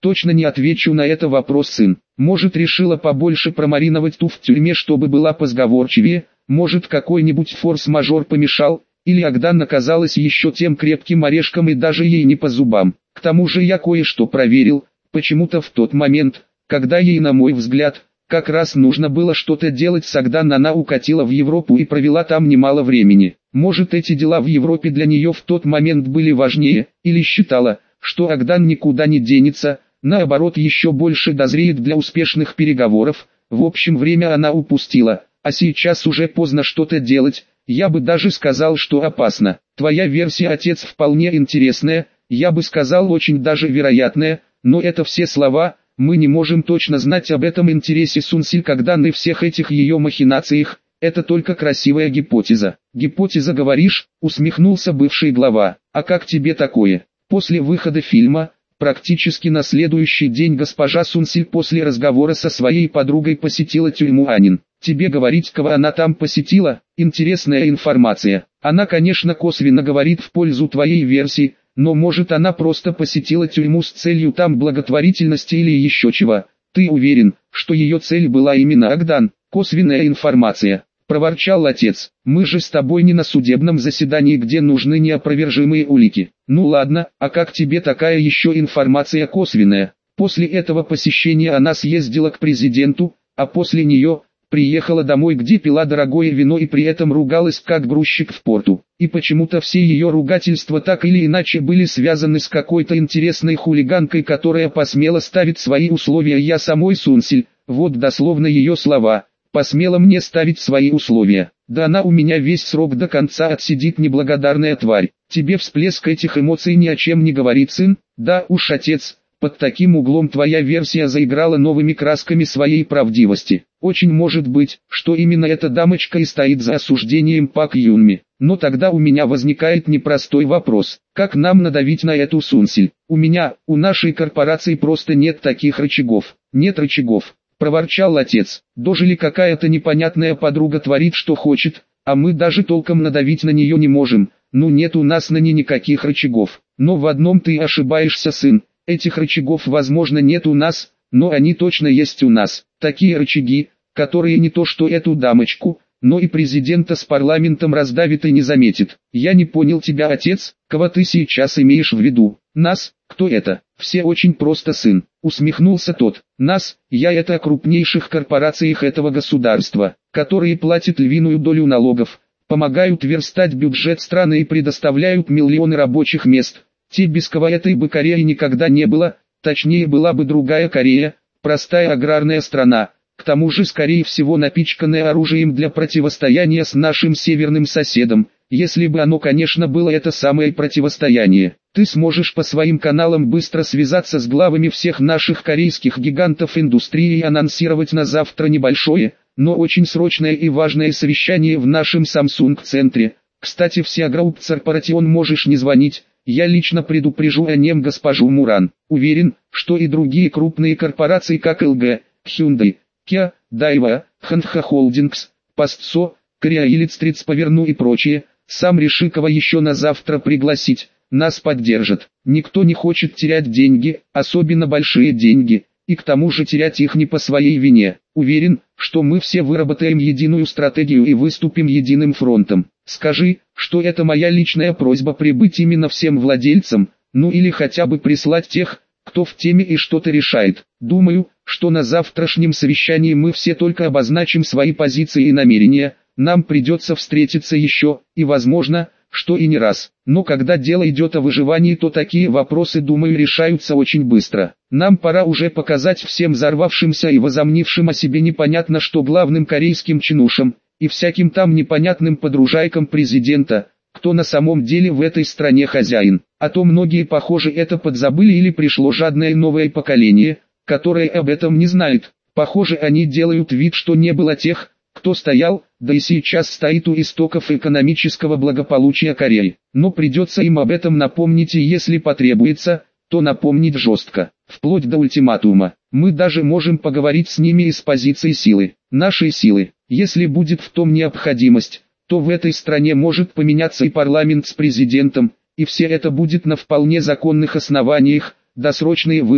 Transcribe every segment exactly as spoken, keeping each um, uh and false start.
Точно не отвечу на это вопрос, сын. Может, решила побольше промариновать ту в тюрьме, чтобы была позговорчивее, может, какой-нибудь форс-мажор помешал, или Агдан оказалась еще тем крепким орешком и даже ей не по зубам. К тому же я кое-что проверил, почему-то в тот момент, когда ей, на мой взгляд, как раз нужно было что-то делать с Агдан, она укатила в Европу и провела там немало времени. Может, эти дела в Европе для нее в тот момент были важнее, или считала, что Агдан никуда не денется, наоборот еще больше дозреет для успешных переговоров. В общем, время она упустила, а сейчас уже поздно что-то делать, я бы даже сказал, что опасно. Твоя версия, отец, вполне интересная, я бы сказал очень даже вероятная, но это все слова. Мы не можем точно знать об этом интересе Сунсиль к Агдан и всех этих ее махинациях, это только красивая гипотеза. Гипотеза, говоришь, усмехнулся бывший глава, а как тебе такое? После выхода фильма, практически на следующий день госпожа Сунсиль после разговора со своей подругой посетила тюрьму Анин. Тебе говорить, кого она там посетила? Интересная информация. Она, конечно, косвенно говорит в пользу твоей версии, но может она просто посетила тюрьму с целью там благотворительности или еще чего. Ты уверен, что ее цель была именно Агдан? Косвенная информация, проворчал отец. Мы же с тобой не на судебном заседании, где нужны неопровержимые улики. Ну ладно, а как тебе такая еще информация косвенная? После этого посещения она съездила к президенту, а после нее приехала домой, где пила дорогое вино и при этом ругалась как грузчик в порту. И почему-то все ее ругательства так или иначе были связаны с какой-то интересной хулиганкой, которая посмела ставить свои условия я самой Сунсиль. Вот дословно ее слова: посмела мне ставить свои условия. Да она у меня весь срок до конца отсидит, неблагодарная тварь. Тебе всплеск этих эмоций ни о чем не говорит, сын? Да уж, отец. Под таким углом твоя версия заиграла новыми красками своей правдивости. Очень может быть, что именно эта дамочка и стоит за осуждением Пак Юнми. Но тогда у меня возникает непростой вопрос. Как нам надавить на эту Сунсиль? У меня, у нашей корпорации просто нет таких рычагов. Нет рычагов, проворчал отец. Дожили какая-то непонятная подруга творит что хочет, а мы даже толком надавить на нее не можем. Ну нет у нас на ней никаких рычагов. Но в одном ты ошибаешься, сын. Этих рычагов, возможно, нет у нас, но они точно есть у нас. Такие рычаги, которые не то что эту дамочку, но и президента с парламентом раздавит и не заметит. Я не понял тебя, отец, кого ты сейчас имеешь в виду? Нас? Кто это? Все очень просто, сын, усмехнулся тот. Нас, я это о крупнейших корпорациях этого государства, которые платят львиную долю налогов, помогают верстать бюджет страны и предоставляют миллионы рабочих мест. Те, без кого этой бы Кореи никогда не было, точнее была бы другая Корея, простая аграрная страна, к тому же скорее всего напичканная оружием для противостояния с нашим северным соседом, если бы оно, конечно, было это самое противостояние. Ты сможешь по своим каналам быстро связаться с главами всех наших корейских гигантов индустрии и анонсировать на завтра небольшое, но очень срочное и важное совещание в нашем Samsung-центре. Кстати, в Сиаграуп Корпоратион можешь не звонить. Я лично предупрежу о нем госпожу Муран. Уверен, что и другие крупные корпорации, как эл джи, Hyundai, Kia, Daiwa, Hanwha Holdings, Pastso, Korea Electric поверну и прочие, сам реши, кого еще на завтра пригласить, нас поддержат. Никто не хочет терять деньги, особенно большие деньги, и к тому же терять их не по своей вине. Уверен, что мы все выработаем единую стратегию и выступим единым фронтом. Скажи, что это моя личная просьба прибыть именно всем владельцам, ну или хотя бы прислать тех, кто в теме и что-то решает. Думаю, что на завтрашнем совещании мы все только обозначим свои позиции и намерения, нам придется встретиться еще, и возможно, что и не раз. Но когда дело идет о выживании, то такие вопросы, думаю, решаются очень быстро. Нам пора уже показать всем взорвавшимся и возомнившим о себе непонятно что главным корейским чинушам, и всяким там непонятным подружайкам президента, кто на самом деле в этой стране хозяин. А то многие, похоже, это подзабыли или пришло жадное новое поколение, которое об этом не знает. Похоже, они делают вид, что не было тех, кто стоял, да и сейчас стоит у истоков экономического благополучия Кореи. Но придется им об этом напомнить, и если потребуется, то напомнить жестко, вплоть до ультиматума. Мы даже можем поговорить с ними из позиции силы, нашей силы. Если будет в том необходимость, то в этой стране может поменяться и парламент с президентом, и все это будет на вполне законных основаниях. Досрочные выборы,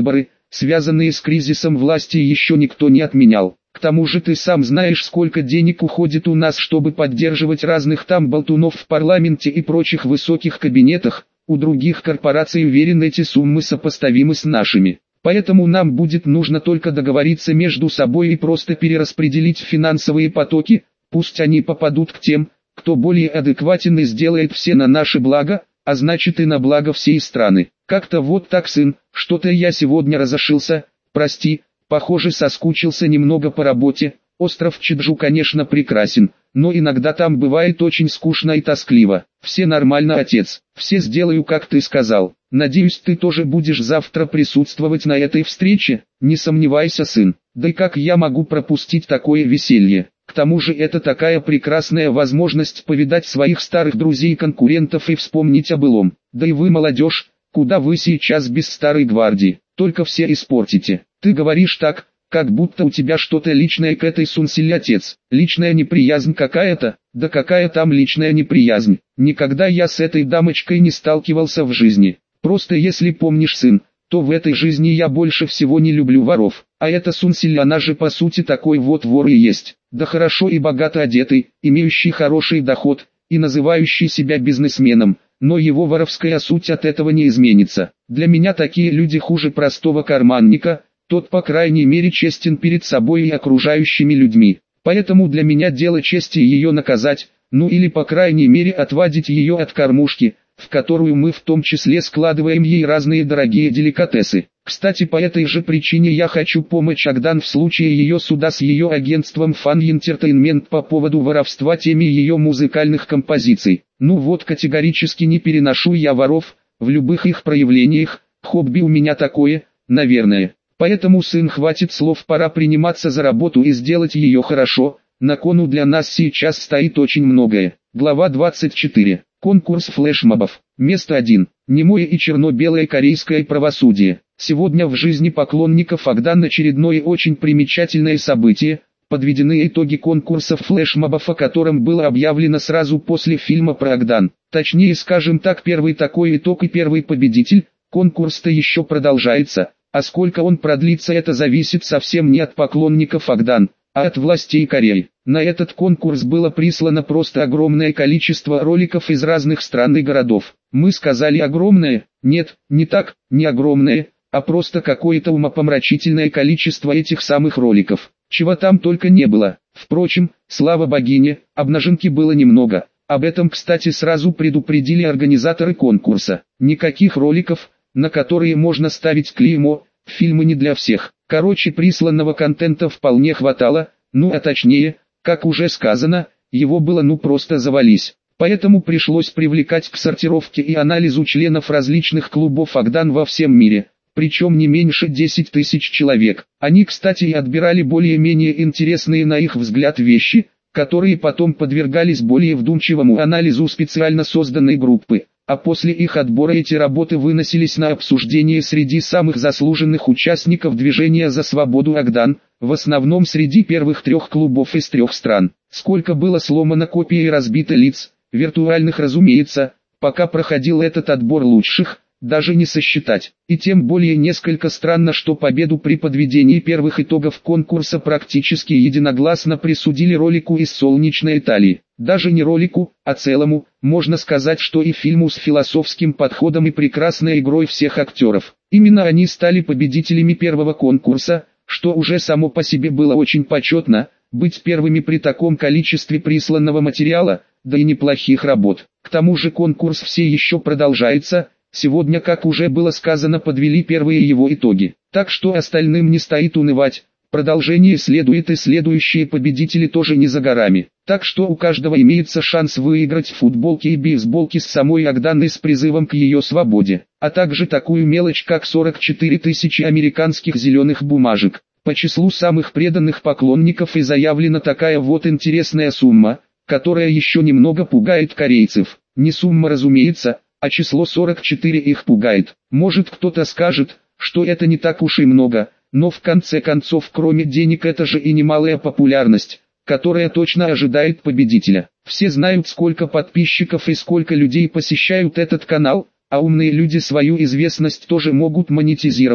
связанные с кризисом власти, еще никто не отменял. К тому же ты сам знаешь, сколько денег уходит у нас, чтобы поддерживать разных там болтунов в парламенте и прочих высоких кабинетах. У других корпораций, уверен, эти суммы сопоставимы с нашими. Поэтому нам будет нужно только договориться между собой и просто перераспределить финансовые потоки, пусть они попадут к тем, кто более адекватен и сделает все на наше благо, а значит и на благо всей страны. Как-то вот так, сын, что-то я сегодня разошился, прости, похоже соскучился немного по работе. Остров Чеджу, конечно, прекрасен, но иногда там бывает очень скучно и тоскливо. Все нормально, отец, все сделаю, как ты сказал. Надеюсь, ты тоже будешь завтра присутствовать на этой встрече, не сомневайся, сын. Да и как я могу пропустить такое веселье? К тому же это такая прекрасная возможность повидать своих старых друзей-конкурентов и вспомнить о былом. Да и вы, молодежь, куда вы сейчас без старой гвардии, только все испортите. Ты говоришь так, как будто у тебя что-то личное к этой Сунсиль, отец. Личная неприязнь какая-то? Да какая там личная неприязнь? Никогда я с этой дамочкой не сталкивался в жизни. Просто если помнишь, сын, то в этой жизни я больше всего не люблю воров. А эта Сунсиль, она же по сути такой вот вор и есть. Да хорошо и богато одетый, имеющий хороший доход, и называющий себя бизнесменом. Но его воровская суть от этого не изменится. Для меня такие люди хуже простого карманника. Тот по крайней мере честен перед собой и окружающими людьми. Поэтому для меня дело чести ее наказать, ну или по крайней мере отвадить ее от кормушки, в которую мы в том числе складываем ей разные дорогие деликатесы. Кстати, по этой же причине я хочу помочь Агдан в случае ее суда с ее агентством Fan Entertainment по поводу воровства теми ее музыкальных композиций. Ну вот, категорически не переношу я воров, в любых их проявлениях, хобби у меня такое, наверное. Поэтому, сын, хватит слов, пора приниматься за работу и сделать ее хорошо. На кону для нас сейчас стоит очень многое. Глава двадцать четыре. Конкурс флешмобов. Место один. Немое и черно-белое корейское правосудие. Сегодня в жизни поклонников Агдан очередное очень примечательное событие. Подведены итоги конкурса флешмобов, о котором было объявлено сразу после фильма про Агдан. Точнее, скажем так, первый такой итог и первый победитель. Конкурс-то еще продолжается. А сколько он продлится, это зависит совсем не от поклонников Агдан, а от властей Кореи. На этот конкурс было прислано просто огромное количество роликов из разных стран и городов. Мы сказали огромное? Нет, не так, не огромное, а просто какое-то умопомрачительное количество этих самых роликов. Чего там только не было. Впрочем, слава богине, обнаженки было немного. Об этом, кстати, сразу предупредили организаторы конкурса. Никаких роликов, на которые можно ставить клеймо, фильмы не для всех. Короче, присланного контента вполне хватало, ну а точнее, как уже сказано, его было ну просто завались. Поэтому пришлось привлекать к сортировке и анализу членов различных клубов Агдан во всем мире, причем не меньше десяти тысяч человек. Они, кстати, и отбирали более-менее интересные на их взгляд вещи, которые потом подвергались более вдумчивому анализу специально созданной группы. А после их отбора эти работы выносились на обсуждение среди самых заслуженных участников движения за свободу Агдан, в основном среди первых трех клубов из трех стран. Сколько было сломано копий и разбито лиц, виртуальных, разумеется, пока проходил этот отбор лучших, даже не сосчитать. И тем более несколько странно, что победу при подведении первых итогов конкурса практически единогласно присудили ролику из солнечной Италии. Даже не ролику, а целому, можно сказать, что и фильму с философским подходом и прекрасной игрой всех актеров. Именно они стали победителями первого конкурса, что уже само по себе было очень почетно, быть первыми при таком количестве присланного материала, да и неплохих работ. К тому же конкурс все еще продолжается. Сегодня, как уже было сказано, подвели первые его итоги. Так что остальным не стоит унывать. Продолжение следует, и следующие победители тоже не за горами. Так что у каждого имеется шанс выиграть футболки и бейсболки с самой Агдан и с призывом к ее свободе. А также такую мелочь, как сорок четыре тысячи американских зеленых бумажек. По числу самых преданных поклонников и заявлена такая вот интересная сумма, которая еще немного пугает корейцев. Не сумма, разумеется, а число сорок четыре их пугает. Может, кто-то скажет, что это не так уж и много, но в конце концов, кроме денег, это же и немалая популярность, которая точно ожидает победителя. Все знают, сколько подписчиков и сколько людей посещают этот канал, а умные люди свою известность тоже могут монетизировать,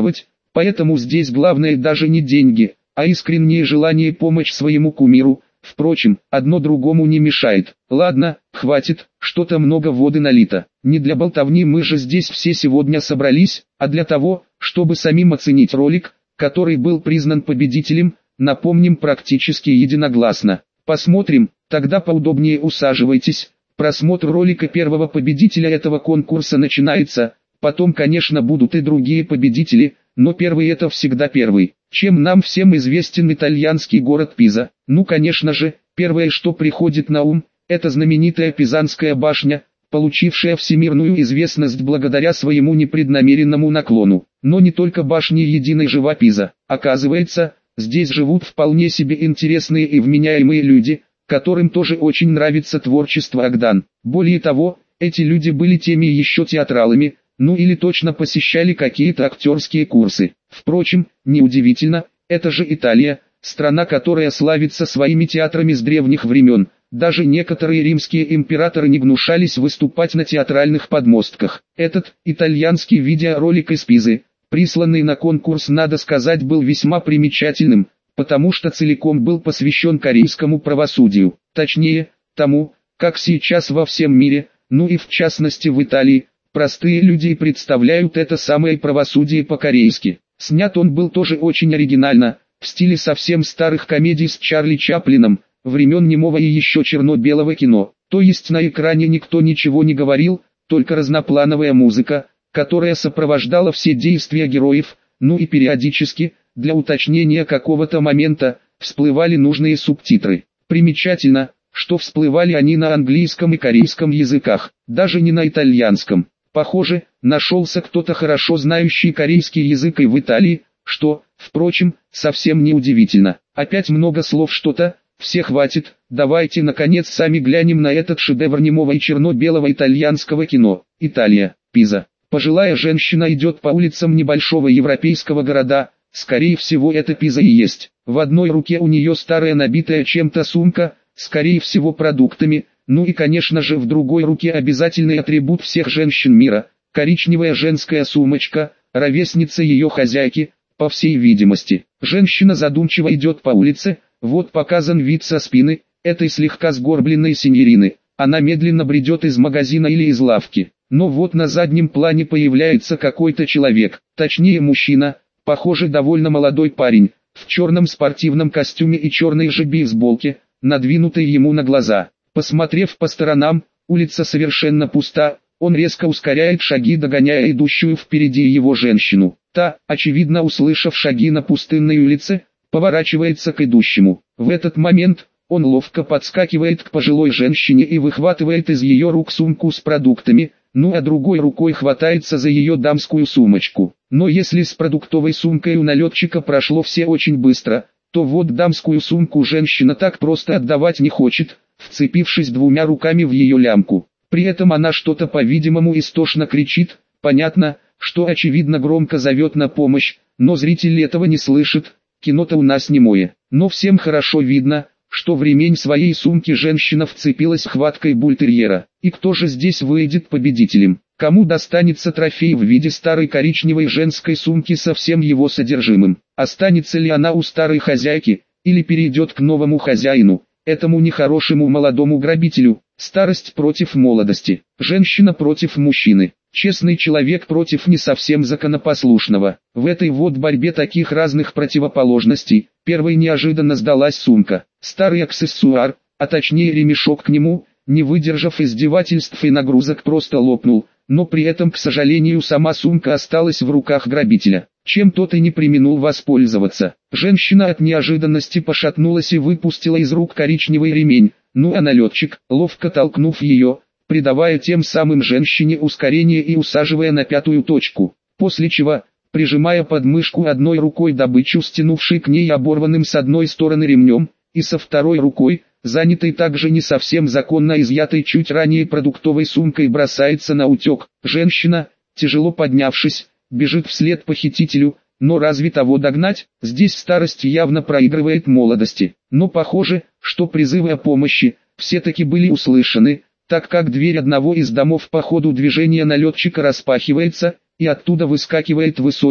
Поэтому здесь главное даже не деньги, а искреннее желание помочь своему кумиру. Впрочем, одно другому не мешает. Ладно, хватит, что-то много воды налито. Не для болтовни мы же здесь все сегодня собрались, а для того, чтобы самим оценить ролик, который был признан победителем, напомним, практически единогласно. Посмотрим, тогда поудобнее усаживайтесь. Просмотр ролика первого победителя этого конкурса начинается. Потом, конечно, будут и другие победители, но первый это всегда первый. Чем нам всем известен итальянский город Пиза? Ну, конечно же, первое, что приходит на ум, это знаменитая Пизанская башня, получившая всемирную известность благодаря своему непреднамеренному наклону. Но не только башни единой жива Пиза. Оказывается, здесь живут вполне себе интересные и вменяемые люди, которым тоже очень нравится творчество Агдан. Более того, эти люди были теми еще театралами, ну или точно посещали какие-то актерские курсы. Впрочем, неудивительно, это же Италия, страна, которая славится своими театрами с древних времен. Даже некоторые римские императоры не гнушались выступать на театральных подмостках. Этот итальянский видеоролик из Пизы, присланный на конкурс, надо сказать, был весьма примечательным, потому что целиком был посвящен корейскому правосудию. Точнее, тому, как сейчас во всем мире, ну и в частности в Италии, простые люди представляют это самое правосудие по-корейски. Снят он был тоже очень оригинально, в стиле совсем старых комедий с Чарли Чаплином, времен немого и еще черно-белого кино. То есть на экране никто ничего не говорил, только разноплановая музыка, которая сопровождала все действия героев, ну и периодически, для уточнения какого-то момента, всплывали нужные субтитры. Примечательно, что всплывали они на английском и корейском языках, даже не на итальянском. Похоже, нашелся кто-то хорошо знающий корейский язык и в Италии, что, впрочем, совсем не удивительно. Опять много слов что-то, все хватит, давайте наконец сами глянем на этот шедевр немого и черно-белого итальянского кино. Италия, Пиза. Пожилая женщина идет по улицам небольшого европейского города, скорее всего это Пиза и есть. В одной руке у нее старая набитая чем-то сумка, скорее всего продуктами, ну и конечно же в другой руке обязательный атрибут всех женщин мира, коричневая женская сумочка, ровесница ее хозяйки, по всей видимости. Женщина задумчиво идет по улице, вот показан вид со спины, этой слегка сгорбленной синьорины. Она медленно бредет из магазина или из лавки. Но вот на заднем плане появляется какой-то человек, точнее мужчина, похоже довольно молодой парень, в черном спортивном костюме и черной же бейсболке, надвинутой ему на глаза. Посмотрев по сторонам, улица совершенно пуста, он резко ускоряет шаги, догоняя идущую впереди его женщину. Та, очевидно услышав шаги на пустынной улице, поворачивается к идущему. В этот момент, он ловко подскакивает к пожилой женщине и выхватывает из ее рук сумку с продуктами, ну а другой рукой хватается за ее дамскую сумочку. Но если с продуктовой сумкой у налетчика прошло все очень быстро, то вот дамскую сумку женщина так просто отдавать не хочет, вцепившись двумя руками в ее лямку. При этом она что-то по-видимому истошно кричит, понятно, что очевидно громко зовет на помощь, но зритель этого не слышит, кино-то у нас немое. Но всем хорошо видно, что в ремень своей сумки женщина вцепилась хваткой бультерьера. И кто же здесь выйдет победителем? Кому достанется трофей в виде старой коричневой женской сумки со всем его содержимым? Останется ли она у старой хозяйки, или перейдет к новому хозяину, этому нехорошему молодому грабителю? Старость против молодости, женщина против мужчины, честный человек против не совсем законопослушного. В этой вот борьбе таких разных противоположностей, первой неожиданно сдалась сумка. Старый аксессуар, а точнее ремешок к нему, не выдержав издевательств и нагрузок, просто лопнул, но при этом, к сожалению, сама сумка осталась в руках грабителя, чем тот и не преминул воспользоваться. Женщина от неожиданности пошатнулась и выпустила из рук коричневый ремень, ну а налетчик, ловко толкнув ее, придавая тем самым женщине ускорение и усаживая на пятую точку, после чего, прижимая под мышку одной рукой добычу, стянувшей к ней оборванным с одной стороны ремнем, и со второй рукой, занятой также не совсем законно изъятой чуть ранее продуктовой сумкой, бросается на утек. Женщина, тяжело поднявшись, бежит вслед похитителю, но разве того догнать? Здесь старость явно проигрывает молодости. Но похоже, что призывы о помощи все-таки были услышаны, так как дверь одного из домов по ходу движения налетчика распахивается, и оттуда выскакивает высокий,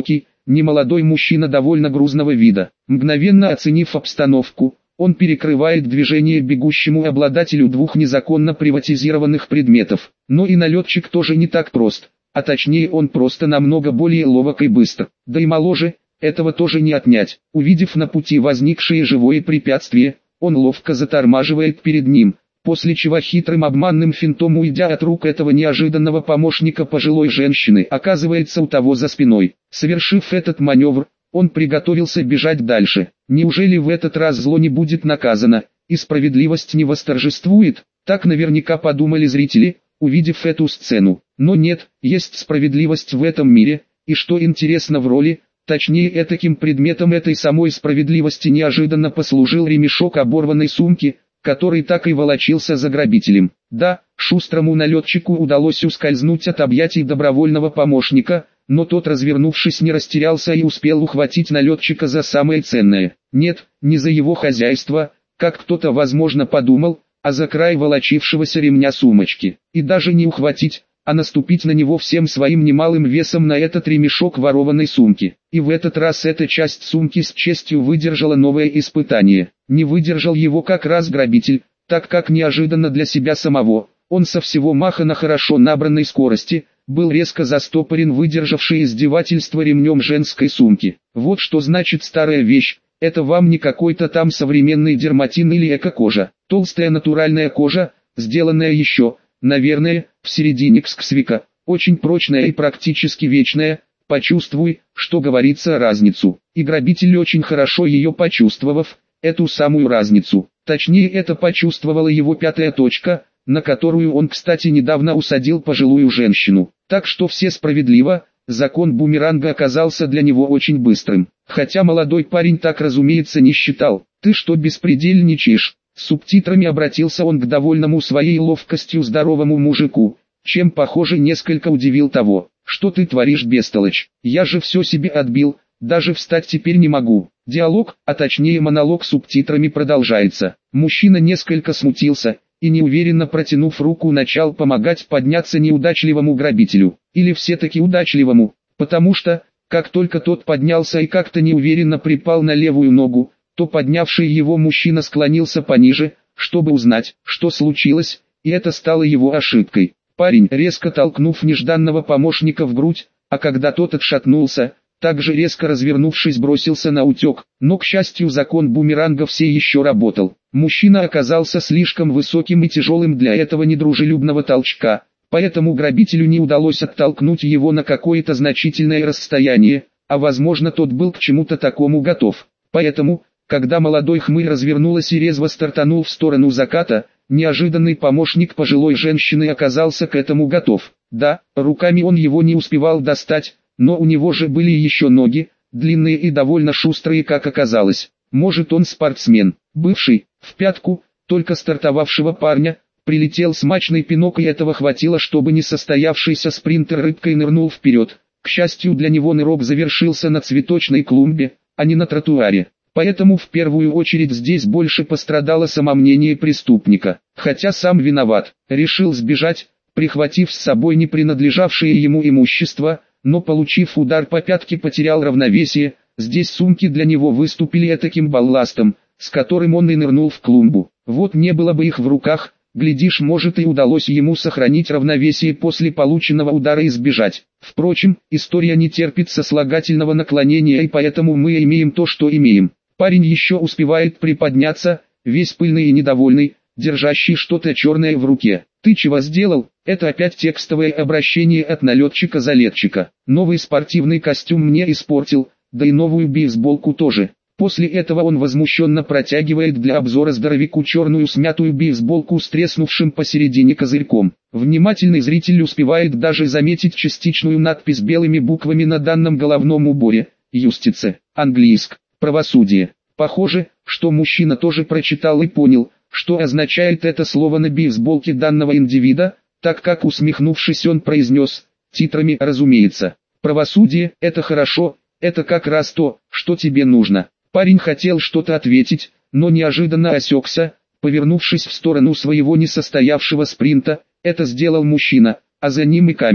немолодой мужчина довольно грузного вида. Мгновенно оценив обстановку, он перекрывает движение бегущему обладателю двух незаконно приватизированных предметов. Но и налетчик тоже не так прост, а точнее он просто намного более ловок и быстр, да и моложе, этого тоже не отнять. Увидев на пути возникшее живое препятствие, он ловко затормаживает перед ним, после чего хитрым обманным финтом, уйдя от рук этого неожиданного помощника пожилой женщины, оказывается у того за спиной. Совершив этот маневр, он приготовился бежать дальше. Неужели в этот раз зло не будет наказано, и справедливость не восторжествует? Так наверняка подумали зрители, увидев эту сцену. Но нет, есть справедливость в этом мире, и что интересно в роли, точнее этаким предметом этой самой справедливости неожиданно послужил ремешок оборванной сумки, который так и волочился за грабителем. Да, шустрому налетчику удалось ускользнуть от объятий добровольного помощника, но тот, развернувшись, не растерялся и успел ухватить налетчика за самое ценное. Нет, не за его хозяйство, как кто-то возможно подумал, а за край волочившегося ремня сумочки. И даже не ухватить, а наступить на него всем своим немалым весом на этот ремешок ворованной сумки. И в этот раз эта часть сумки с честью выдержала новое испытание. Не выдержал его как раз грабитель, так как неожиданно для себя самого, он со всего маха на хорошо набранной скорости, был резко застопорен выдержавший издевательство ремнем женской сумки. Вот что значит старая вещь, это вам не какой-то там современный дерматин или эко-кожа. Толстая натуральная кожа, сделанная еще, наверное, в середине ксвика, очень прочная и практически вечная. Почувствуй, что говорится, разницу. И грабитель, очень хорошо ее почувствовав, эту самую разницу, точнее это почувствовала его пятая точка, на которую он, кстати, недавно усадил пожилую женщину. Так что все справедливо, закон бумеранга оказался для него очень быстрым. Хотя молодой парень так, разумеется, не считал. «Ты что беспредельничаешь?» С субтитрами обратился он к довольному своей ловкостью здоровому мужику, чем, похоже, несколько удивил того. «Что ты творишь, бестолочь? Я же все себе отбил, даже встать теперь не могу». Диалог, а точнее монолог с субтитрами продолжается. Мужчина несколько смутился и, неуверенно протянув руку, начал помогать подняться неудачливому грабителю. Или все-таки удачливому, потому что, как только тот поднялся и как-то неуверенно припал на левую ногу, то поднявший его мужчина склонился пониже, чтобы узнать, что случилось, и это стало его ошибкой. Парень, резко толкнув нежданного помощника в грудь, а когда тот отшатнулся, также резко развернувшись, бросился на утек, но, к счастью, закон бумеранга все еще работал. Мужчина оказался слишком высоким и тяжелым для этого недружелюбного толчка, поэтому грабителю не удалось оттолкнуть его на какое-то значительное расстояние, а возможно тот был к чему-то такому готов. Поэтому, когда молодой хмырь развернулась и резво стартанул в сторону заката, неожиданный помощник пожилой женщины оказался к этому готов. Да, руками он его не успевал достать, но у него же были еще ноги, длинные и довольно шустрые, как оказалось. Может, он спортсмен. Бывший, в пятку, только стартовавшего парня, прилетел смачный пинок, и этого хватило, чтобы несостоявшийся спринтер рыбкой нырнул вперед. К счастью для него, нырок завершился на цветочной клумбе, а не на тротуаре. Поэтому в первую очередь здесь больше пострадало самомнение преступника. Хотя сам виноват, решил сбежать, прихватив с собой не принадлежавшее ему имущество, но, получив удар по пятке, потерял равновесие. Здесь сумки для него выступили этаким балластом, с которым он и нырнул в клумбу. Вот не было бы их в руках, глядишь, может, и удалось ему сохранить равновесие после полученного удара и сбежать. Впрочем, история не терпит сослагательного наклонения, и поэтому мы имеем то, что имеем. Парень еще успевает приподняться, весь пыльный и недовольный, держащий что-то черное в руке. «Ты чего сделал?» Это опять текстовое обращение от налетчика-залетчика. «Новый спортивный костюм мне испортил, да и новую бейсболку тоже». После этого он возмущенно протягивает для обзора здоровяку черную смятую бейсболку с треснувшим посередине козырьком. Внимательный зритель успевает даже заметить частичную надпись белыми буквами на данном головном уборе: «Юстице», английск, «правосудие». Похоже, что мужчина тоже прочитал и понял, что означает это слово на бейсболке данного индивида, так как, усмехнувшись, он произнес, титрами, разумеется: «Правосудие – это хорошо, это как раз то, что тебе нужно». Парень хотел что-то ответить, но неожиданно осекся, повернувшись в сторону своего несостоявшего спринта. Это сделал мужчина, а за ним и камера.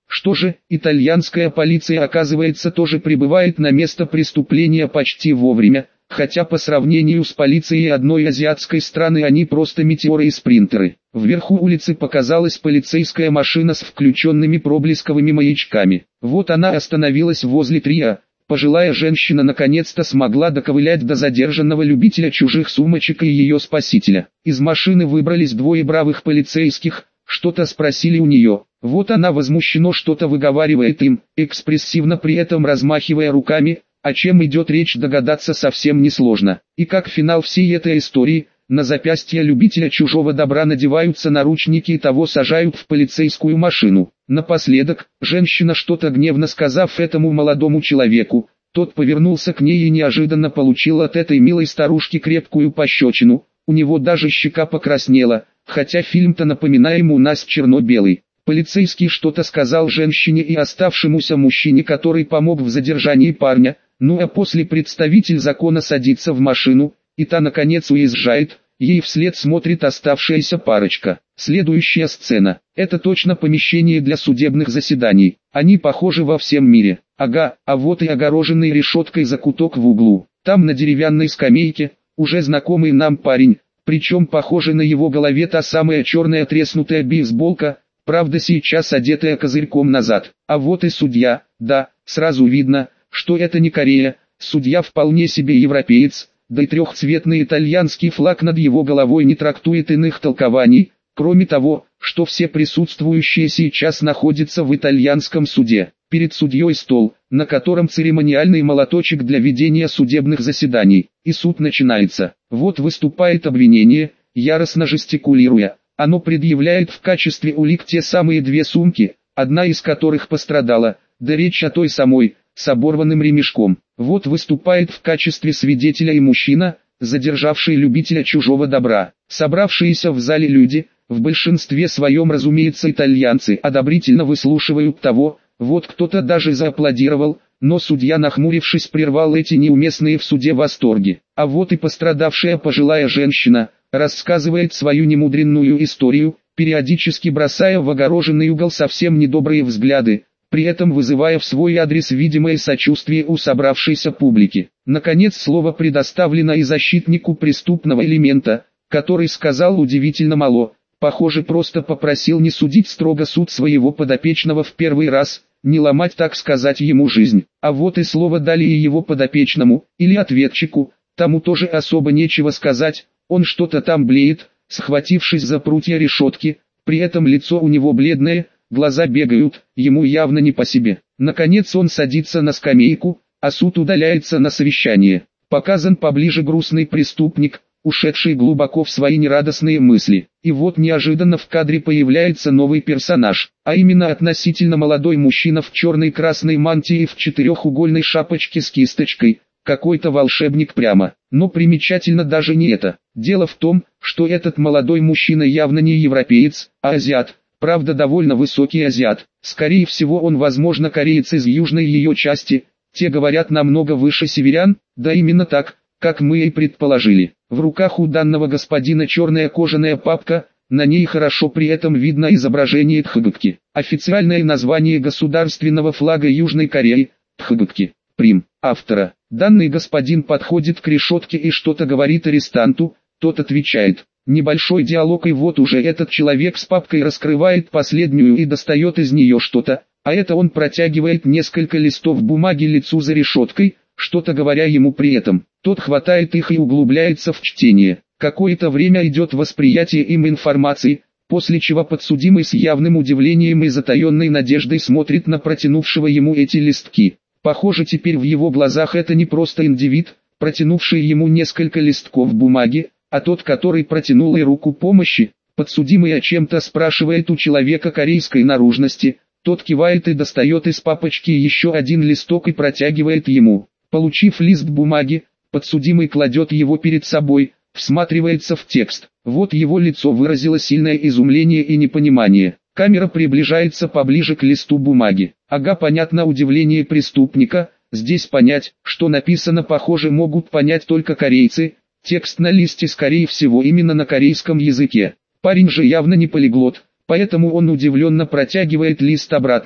Что же, итальянская полиция, оказывается, тоже прибывает на место преступления почти вовремя, хотя по сравнению с полицией одной азиатской страны они просто метеоры и спринтеры. Вверху улицы показалась полицейская машина с включенными проблесковыми маячками. Вот она остановилась возле Триа. Пожилая женщина наконец-то смогла доковылять до задержанного любителя чужих сумочек и ее спасителя. Из машины выбрались двое бравых полицейских, что-то спросили у нее. Вот она возмущенно что-то выговаривает им, экспрессивно при этом размахивая руками. О чем идет речь, догадаться совсем несложно. И как финал всей этой истории, на запястье любителя чужого добра надеваются наручники и того сажают в полицейскую машину. Напоследок, женщина, что-то гневно сказав этому молодому человеку, тот повернулся к ней и неожиданно получил от этой милой старушки крепкую пощечину. У него даже щека покраснела, хотя фильм-то, напоминаем, у нас черно-белый. Полицейский что-то сказал женщине и оставшемуся мужчине, который помог в задержании парня. Ну а после представитель закона садится в машину, и та наконец уезжает, ей вслед смотрит оставшаяся парочка. Следующая сцена. Это точно помещение для судебных заседаний. Они похожи во всем мире. Ага, а вот и огороженный решеткой закуток в углу. Там на деревянной скамейке, уже знакомый нам парень, причем похоже на его голове та самая черная треснутая бейсболка, правда сейчас одетая козырьком назад. А вот и судья, да, сразу видно, что это не Корея, судья вполне себе европеец, да и трехцветный итальянский флаг над его головой не трактует иных толкований, кроме того, что все присутствующие сейчас находятся в итальянском суде. Перед судьей стол, на котором церемониальный молоточек для ведения судебных заседаний, и суд начинается. Вот выступает обвинение, яростно жестикулируя. Оно предъявляет в качестве улик те самые две сумки, одна из которых пострадала, да речь о той самой, с оборванным ремешком. Вот выступает в качестве свидетеля и мужчина, задержавший любителя чужого добра. Собравшиеся в зале люди, в большинстве своем, разумеется, итальянцы, одобрительно выслушивают того, вот кто-то даже зааплодировал, но судья, нахмурившись, прервал эти неуместные в суде восторги. А вот и пострадавшая пожилая женщина рассказывает свою немудренную историю, периодически бросая в огороженный угол совсем недобрые взгляды, при этом вызывая в свой адрес видимое сочувствие у собравшейся публики. Наконец слово предоставлено и защитнику преступного элемента, который сказал удивительно мало, похоже, просто попросил не судить строго суд своего подопечного в первый раз, не ломать, так сказать, ему жизнь. А вот и слово дали и его подопечному, или ответчику, тому тоже особо нечего сказать, он что-то там блеет, схватившись за прутья решетки, при этом лицо у него бледное, глаза бегают, ему явно не по себе. Наконец он садится на скамейку, а суд удаляется на совещание. Показан поближе грустный преступник, ушедший глубоко в свои нерадостные мысли. И вот неожиданно в кадре появляется новый персонаж, а именно относительно молодой мужчина в черной красной мантии и в четырехугольной шапочке с кисточкой, какой-то волшебник прямо. Но примечательно даже не это. Дело в том, что этот молодой мужчина явно не европеец, а азиат. Правда, довольно высокий азиат. Скорее всего, он, возможно, кореец из южной ее части. Те говорят намного выше северян, да именно так, как мы и предположили. В руках у данного господина черная кожаная папка, на ней хорошо при этом видно изображение Тхгатки. Официальное название государственного флага Южной Кореи – Тхгатки. Прим. Автора. Данный господин подходит к решетке и что-то говорит арестанту, тот отвечает. Небольшой диалог, и вот уже этот человек с папкой раскрывает последнюю и достает из нее что-то, а это он протягивает несколько листов бумаги лицу за решеткой, что-то говоря ему при этом. Тот хватает их и углубляется в чтение. Какое-то время идет восприятие им информации, после чего подсудимый с явным удивлением и затаенной надеждой смотрит на протянувшего ему эти листки. Похоже, теперь в его глазах это не просто индивид, протянувший ему несколько листков бумаги, а тот, который протянул и руку помощи. Подсудимый о чем-то спрашивает у человека корейской наружности, тот кивает и достает из папочки еще один листок и протягивает ему. Получив лист бумаги, подсудимый кладет его перед собой, всматривается в текст. Вот его лицо выразило сильное изумление и непонимание. Камера приближается поближе к листу бумаги. Ага, понятно, удивление преступника. Здесь понять, что написано, похоже, могут понять только корейцы. Текст на листе, скорее всего, именно на корейском языке. Парень же явно не полиглот, поэтому он удивленно протягивает лист обратно.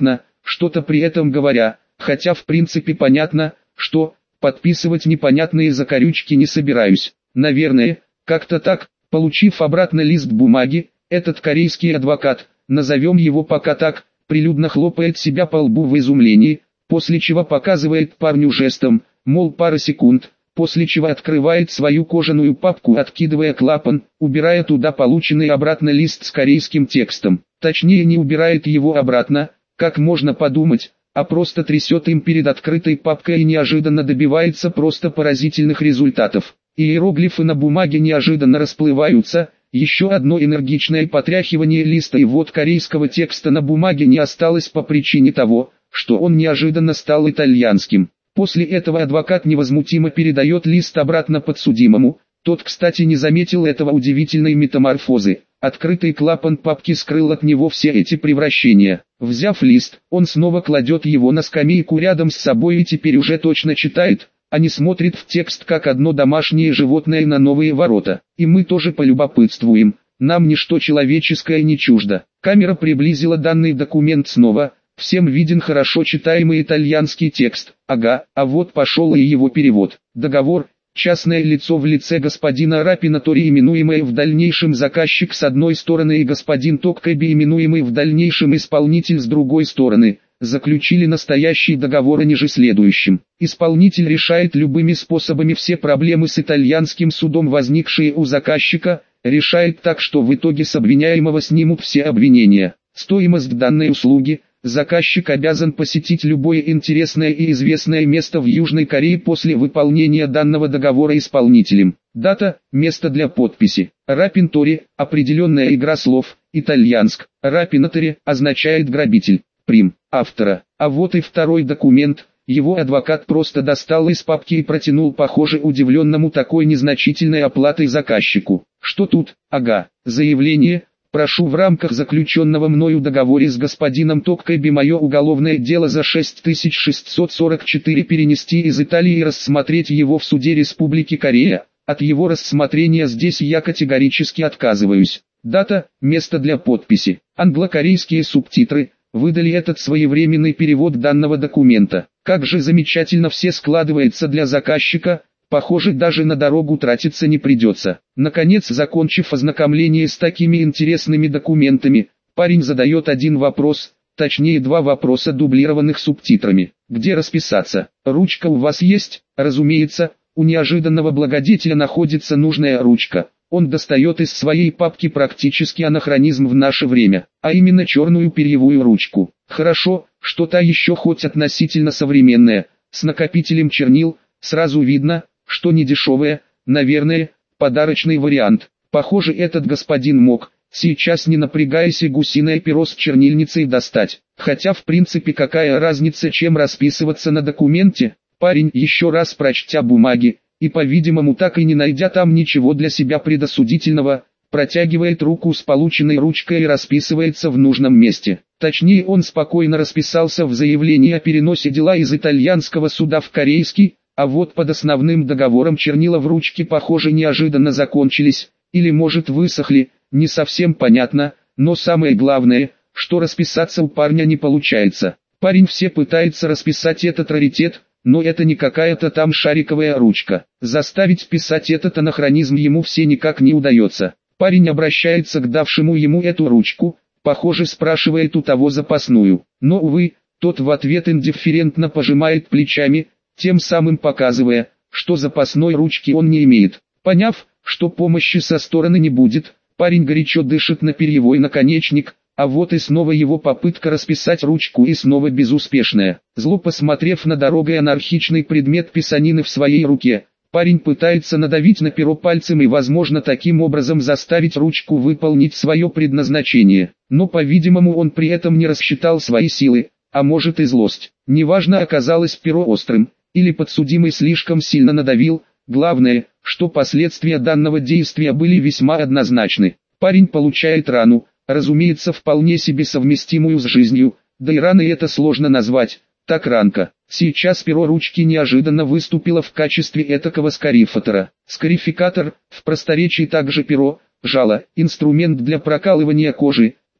что-то при этом говоря, хотя в принципе понятно, что подписывать непонятные закорючки не собираюсь. Наверное, как-то так, получив обратно лист бумаги, этот корейский адвокат, назовем его пока так, прилюдно хлопает себя по лбу в изумлении, после чего показывает парню жестом, мол пара секунд, после чего открывает свою кожаную папку, откидывая клапан, убирая туда полученный обратно лист с корейским текстом. Точнее, не убирает его обратно, как можно подумать, а просто трясет им перед открытой папкой и неожиданно добивается просто поразительных результатов. Иероглифы на бумаге неожиданно расплываются, еще одно энергичное потряхивание листа, и вот корейского текста на бумаге не осталось по причине того, что он неожиданно стал итальянским. После этого адвокат невозмутимо передает лист обратно подсудимому. Тот, кстати, не заметил этого удивительной метаморфозы. Открытый клапан папки скрыл от него все эти превращения. Взяв лист, он снова кладет его на скамейку рядом с собой и теперь уже точно читает, а не смотрит в текст как одно домашнее животное на новые ворота. И мы тоже полюбопытствуем. Нам ничто человеческое не чуждо. Камера приблизила данный документ снова. Всем виден хорошо читаемый итальянский текст. Ага, а вот пошел и его перевод. Договор. Частное лицо в лице господина Рапина Тори, именуемый в дальнейшем заказчик с одной стороны, и господин Токкэби, именуемый в дальнейшем исполнитель с другой стороны, заключили настоящий договор о ниже следующем. Исполнитель решает любыми способами все проблемы с итальянским судом, возникшие у заказчика, решает так, что в итоге с обвиняемого снимут все обвинения. Стоимость данной услуги. Заказчик обязан посетить любое интересное и известное место в Южной Корее после выполнения данного договора исполнителем. Дата, место для подписи. Рапин Тори, определенная игра слов, итальянск. Рапинатори означает грабитель. Прим. Автора. А вот и второй документ. Его адвокат просто достал из папки и протянул, похоже, удивленному такой незначительной оплатой заказчику. Что тут? Ага, заявление. Прошу в рамках заключенного мною договора с господином Токкэби мое уголовное дело за шесть тысяч шестьсот сорок четыре перенести из Италии и рассмотреть его в суде Республики Корея. От его рассмотрения здесь я категорически отказываюсь. Дата, место для подписи. Англо-корейские субтитры выдали этот своевременный перевод данного документа. Как же замечательно все складывается для заказчика. Похоже, даже на дорогу тратиться не придется. Наконец, закончив ознакомление с такими интересными документами, парень задает один вопрос, точнее два вопроса, дублированных субтитрами. Где расписаться? Ручка у вас есть? Разумеется, у неожиданного благодетеля находится нужная ручка. Он достает из своей папки практически анахронизм в наше время, а именно черную перьевую ручку. Хорошо, что та еще хоть относительно современная, с накопителем чернил, сразу видно, что не дешевая, наверное, подарочный вариант. Похоже, этот господин мог, сейчас не напрягаясь, и гусиное перо с чернильницей достать. Хотя в принципе какая разница, чем расписываться на документе. Парень, еще раз прочтя бумаги, и по-видимому так и не найдя там ничего для себя предосудительного, протягивает руку с полученной ручкой и расписывается в нужном месте. Точнее, он спокойно расписался в заявлении о переносе дела из итальянского суда в корейский. А вот под основным договором чернила в ручке, похоже, неожиданно закончились, или может высохли, не совсем понятно, но самое главное, что расписаться у парня не получается. Парень все пытается расписать этот раритет, но это не какая-то там шариковая ручка. Заставить писать этот анахронизм ему все никак не удается. Парень обращается к давшему ему эту ручку, похоже, спрашивает у того запасную, но увы, тот в ответ индифферентно пожимает плечами, тем самым показывая, что запасной ручки он не имеет. Поняв, что помощи со стороны не будет, парень горячо дышит на перьевой наконечник, а вот и снова его попытка расписать ручку, и снова безуспешная. Зло посмотрев на дорогой анархичный предмет писанины в своей руке, парень пытается надавить на перо пальцем и, возможно, таким образом заставить ручку выполнить свое предназначение. Но, по-видимому, он при этом не рассчитал свои силы, а может и злость. Неважно, оказалось перо острым, или подсудимый слишком сильно надавил, главное, что последствия данного действия были весьма однозначны. Парень получает рану, разумеется, вполне себе совместимую с жизнью, да и раной это сложно назвать, так ранка. Сейчас перо ручки неожиданно выступило в качестве этакого скарифатора. Скарификатор, в просторечии также перо, жало, инструмент для прокалывания кожи,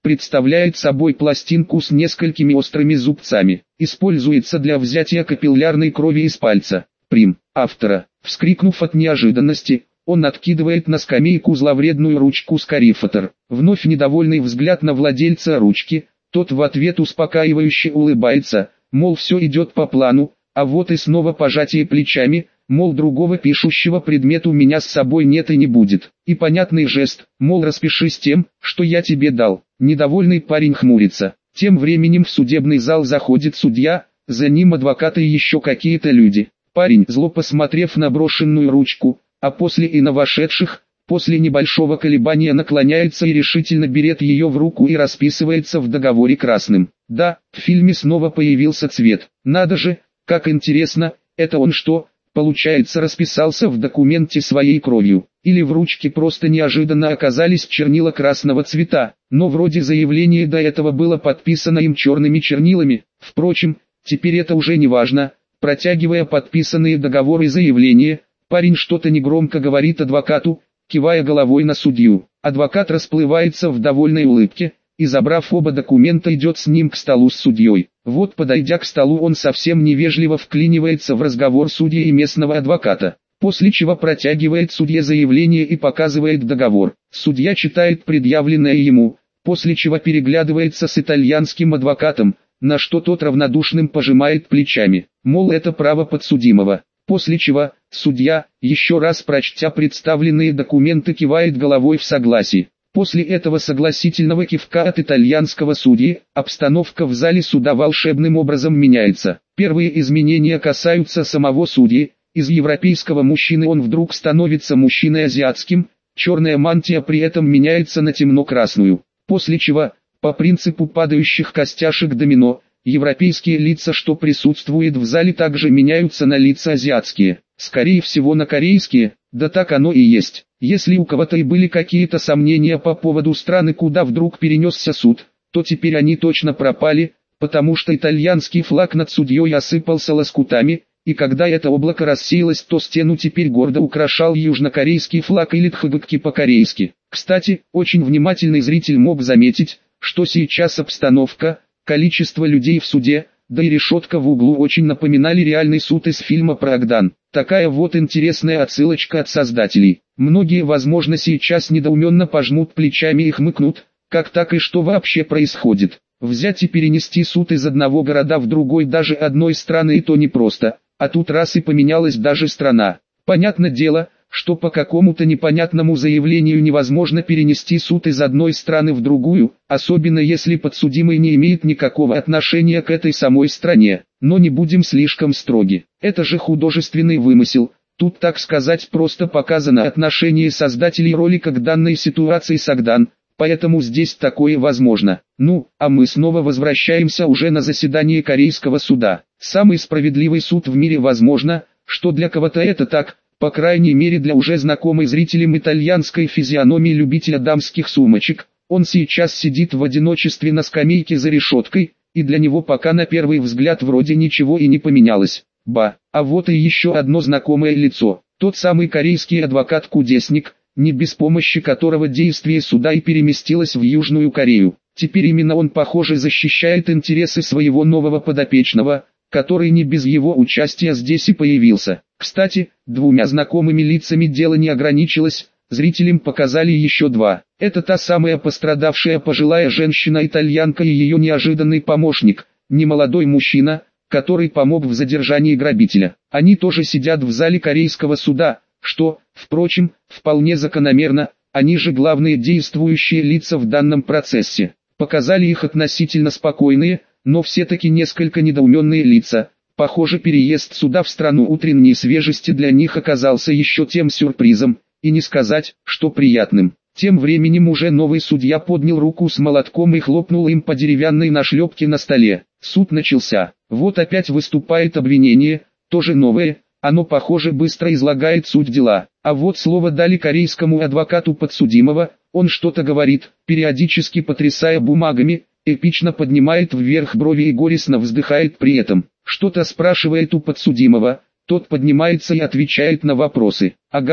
представляет собой пластинку с несколькими острыми зубцами. Используется для взятия капиллярной крови из пальца. Прим. Автора. Вскрикнув от неожиданности, он откидывает на скамейку зловредную ручку скарифатор. Вновь недовольный взгляд на владельца ручки, тот в ответ успокаивающе улыбается, мол, все идет по плану, а вот и снова пожатие плечами, мол, другого пишущего предмета у меня с собой нет и не будет. И понятный жест, мол, распишись тем, что я тебе дал. Недовольный парень хмурится. Тем временем в судебный зал заходит судья, за ним адвокаты и еще какие-то люди. Парень, зло посмотрев на брошенную ручку, а после и на вошедших, после небольшого колебания наклоняется и решительно берет ее в руку и расписывается в договоре красным. Да, в фильме снова появился цвет. Надо же, как интересно, это он что, получается, расписался в документе своей кровью? Или в ручке просто неожиданно оказались чернила красного цвета, но вроде заявление до этого было подписано им черными чернилами. Впрочем, теперь это уже не важно. Протягивая подписанные договоры и заявления, парень что-то негромко говорит адвокату, кивая головой на судью. Адвокат расплывается в довольной улыбке, и, забрав оба документа, идет с ним к столу с судьей. Вот, подойдя к столу, он совсем невежливо вклинивается в разговор судьи и местного адвоката, после чего протягивает судье заявление и показывает договор. Судья читает предъявленное ему, после чего переглядывается с итальянским адвокатом, на что тот равнодушным пожимает плечами, мол, это право подсудимого. После чего, судья, еще раз прочтя представленные документы, кивает головой в согласии. После этого согласительного кивка от итальянского судьи, обстановка в зале суда волшебным образом меняется. Первые изменения касаются самого судьи. Из европейского мужчины он вдруг становится мужчиной азиатским, черная мантия при этом меняется на темно-красную. После чего, по принципу падающих костяшек домино, европейские лица, что присутствуют в зале, также меняются на лица азиатские. Скорее всего, на корейские, да так оно и есть. Если у кого-то и были какие-то сомнения по поводу страны, куда вдруг перенесся суд, то теперь они точно пропали, потому что итальянский флаг над судьей осыпался лоскутами, и когда это облако рассеялось, то стену теперь гордо украшал южнокорейский флаг или тхгкки по-корейски. Кстати, очень внимательный зритель мог заметить, что сейчас обстановка, количество людей в суде, да и решетка в углу очень напоминали реальный суд из фильма про Агдан. Такая вот интересная отсылочка от создателей. Многие, возможно, сейчас недоуменно пожмут плечами и хмыкнут, как так и что вообще происходит. Взять и перенести суд из одного города в другой, даже одной страны, и то непросто, а тут раз и поменялась даже страна. Понятное дело, что по какому-то непонятному заявлению невозможно перенести суд из одной страны в другую, особенно если подсудимый не имеет никакого отношения к этой самой стране. Но не будем слишком строги. Это же художественный вымысел. Тут, так сказать, просто показано отношение создателей ролика к данной ситуации с Агдан, поэтому здесь такое возможно. Ну, а мы снова возвращаемся уже на заседание корейского суда. Самый справедливый суд в мире, возможно, что для кого-то это так, по крайней мере для уже знакомой зрителям итальянской физиономии любителя дамских сумочек. Он сейчас сидит в одиночестве на скамейке за решеткой, и для него пока на первый взгляд вроде ничего и не поменялось. Ба, а вот и еще одно знакомое лицо, тот самый корейский адвокат-кудесник, не без помощи которого действие суда и переместилось в Южную Корею. Теперь именно он, похоже, защищает интересы своего нового подопечного, который не без его участия здесь и появился. Кстати, двумя знакомыми лицами дело не ограничилось, зрителям показали еще два. Это та самая пострадавшая пожилая женщина-итальянка и ее неожиданный помощник, немолодой мужчина, который помог в задержании грабителя. Они тоже сидят в зале корейского суда, что, впрочем, вполне закономерно, они же главные действующие лица в данном процессе. Показали их относительно спокойные, но все-таки несколько недоуменные лица. Похоже, переезд суда в страну утренней свежести для них оказался еще тем сюрпризом, и не сказать, что приятным. Тем временем уже новый судья поднял руку с молотком и хлопнул им по деревянной нашлепке на столе. Суд начался. Вот опять выступает обвинение, тоже новое, оно, похоже, быстро излагает суть дела. А вот слово дали корейскому адвокату подсудимого, он что-то говорит, периодически потрясая бумагами, эпично поднимает вверх брови и горестно вздыхает при этом. Что-то спрашивает у подсудимого, тот поднимается и отвечает на вопросы. Ага,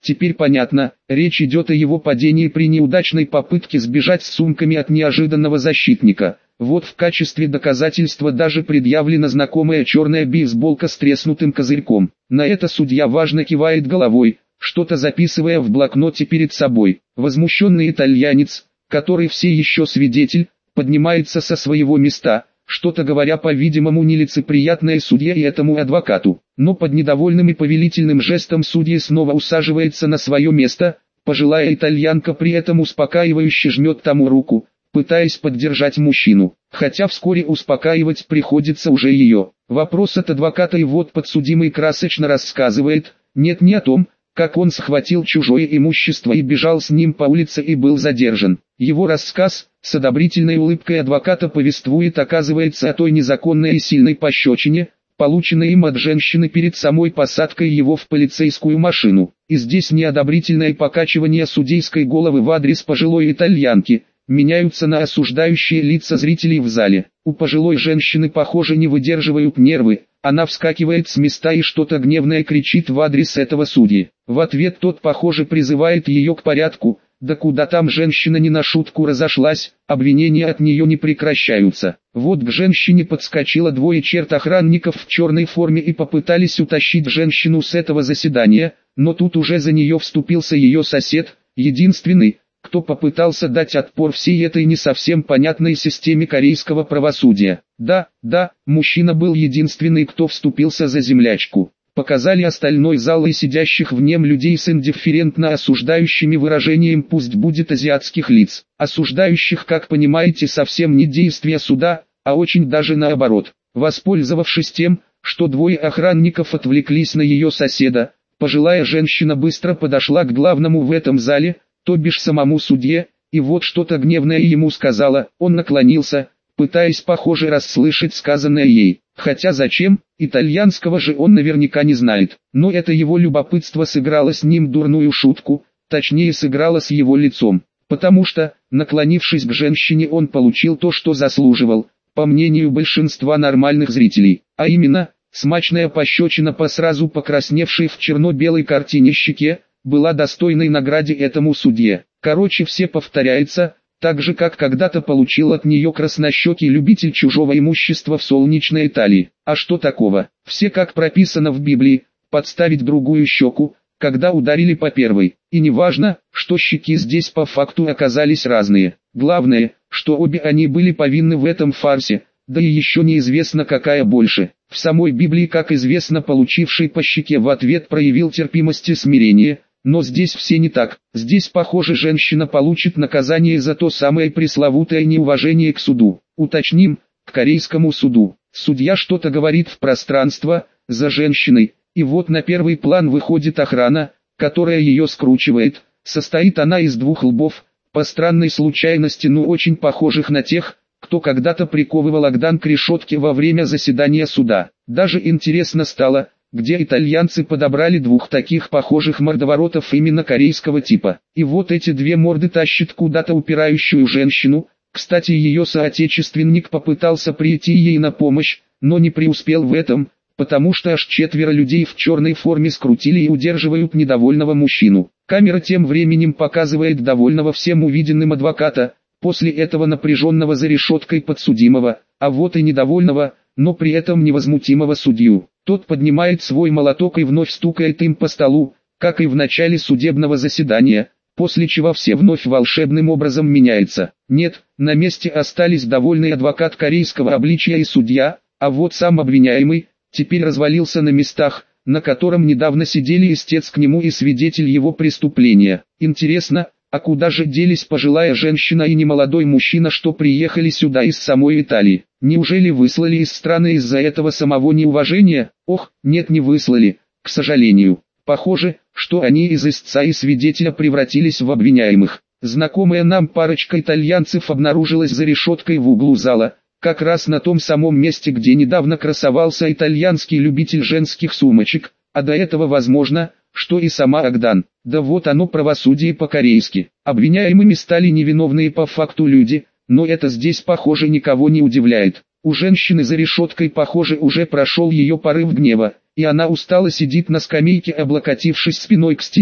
Теперь понятно, речь идет о его падении при неудачной попытке сбежать с сумками от неожиданного защитника. Вот в качестве доказательства даже предъявлена знакомая черная бейсболка с треснутым козырьком. На это судья важно кивает головой, что-то записывая в блокноте перед собой. Возмущенный итальянец, который все еще свидетель, поднимается со своего места, что-то говоря по-видимому нелицеприятное судье и этому адвокату. Но под недовольным и повелительным жестом судья снова усаживается на свое место, пожилая итальянка при этом успокаивающе жмет тому руку, пытаясь поддержать мужчину, хотя вскоре успокаивать приходится уже ее. Вопрос от адвоката, и вот подсудимый красочно рассказывает, нет не о том, как он схватил чужое имущество и бежал с ним по улице и был задержан. Его рассказ, с одобрительной улыбкой адвоката повествует, оказывается, о той незаконной и сильной пощечине, полученной им от женщины перед самой посадкой его в полицейскую машину. И здесь неодобрительное покачивание судейской головы в адрес пожилой итальянки, меняются на осуждающие лица зрителей в зале. У пожилой женщины, похоже, не выдерживают нервы, она вскакивает с места и что-то гневное кричит в адрес этого судьи. В ответ тот, похоже, призывает ее к порядку, да куда там, женщина не на шутку разошлась, обвинения от нее не прекращаются. Вот к женщине подскочило двое черт охранников в черной форме и попытались утащить женщину с этого заседания, но тут уже за нее вступился ее сосед, единственный, кто попытался дать отпор всей этой не совсем понятной системе корейского правосудия. Да, да, мужчина был единственный, кто вступился за землячку. Показали остальной зал и сидящих в нем людей с индифферентно осуждающими выражением «пусть будет» азиатских лиц. Осуждающих, как понимаете, совсем не действия суда, а очень даже наоборот. Воспользовавшись тем, что двое охранников отвлеклись на ее соседа, пожилая женщина быстро подошла к главному в этом зале, то бишь самому судье, и вот что-то гневное ему сказала. Он наклонился, пытаясь, похоже, расслышать сказанное ей. Хотя зачем, итальянского же он наверняка не знает. Но это его любопытство сыграло с ним дурную шутку, точнее сыграло с его лицом. Потому что, наклонившись к женщине, он получил то, что заслуживал, по мнению большинства нормальных зрителей. А именно, смачная пощечина по сразу покрасневшей в черно-белой картине щеке, была достойной награде этому судье. Короче, все повторяется, так же как когда-то получил от нее краснощекий любитель чужого имущества в солнечной Италии. А что такого? Все, как прописано в Библии, подставить другую щеку, когда ударили по первой. И не важно, что щеки здесь по факту оказались разные. Главное, что обе они были повинны в этом фарсе, да и еще неизвестно, какая больше. В самой Библии, как известно, получивший по щеке в ответ проявил терпимость и смирение. Но здесь все не так. Здесь, похоже, женщина получит наказание за то самое пресловутое неуважение к суду. Уточним, к корейскому суду. Судья что-то говорит в пространство, за женщиной, и вот на первый план выходит охрана, которая ее скручивает. Состоит она из двух лбов, по странной случайности, но очень похожих на тех, кто когда-то приковывал Агдан к решетке во время заседания суда. Даже интересно стало, где итальянцы подобрали двух таких похожих мордоворотов именно корейского типа. И вот эти две морды тащат куда-то упирающую женщину. Кстати, ее соотечественник попытался прийти ей на помощь, но не преуспел в этом, потому что аж четверо людей в черной форме скрутили и удерживают недовольного мужчину. Камера тем временем показывает довольного всем увиденным адвоката, после этого напряженного за решеткой подсудимого, а вот и недовольного, но при этом невозмутимого судью. Тот поднимает свой молоток и вновь стукает им по столу, как и в начале судебного заседания, после чего все вновь волшебным образом меняется. Нет, на месте остались довольный адвокат корейского обличия и судья, а вот сам обвиняемый, теперь развалился на местах, на котором недавно сидели истец к нему и свидетель его преступления. Интересно, а куда же делись пожилая женщина и немолодой мужчина, что приехали сюда из самой Италии? Неужели выслали из страны из-за этого самого неуважения? Ох, нет, не выслали, к сожалению. Похоже, что они из истца и свидетеля превратились в обвиняемых. Знакомая нам парочка итальянцев обнаружилась за решеткой в углу зала, как раз на том самом месте, где недавно красовался итальянский любитель женских сумочек, а до этого возможно, что и сама Агдан. Да вот оно, правосудие по-корейски. Обвиняемыми стали невиновные по факту люди, но это здесь, похоже, никого не удивляет. У женщины за решеткой, похоже, уже прошел ее порыв гнева, и она устало сидит на скамейке, облокотившись спиной к стене,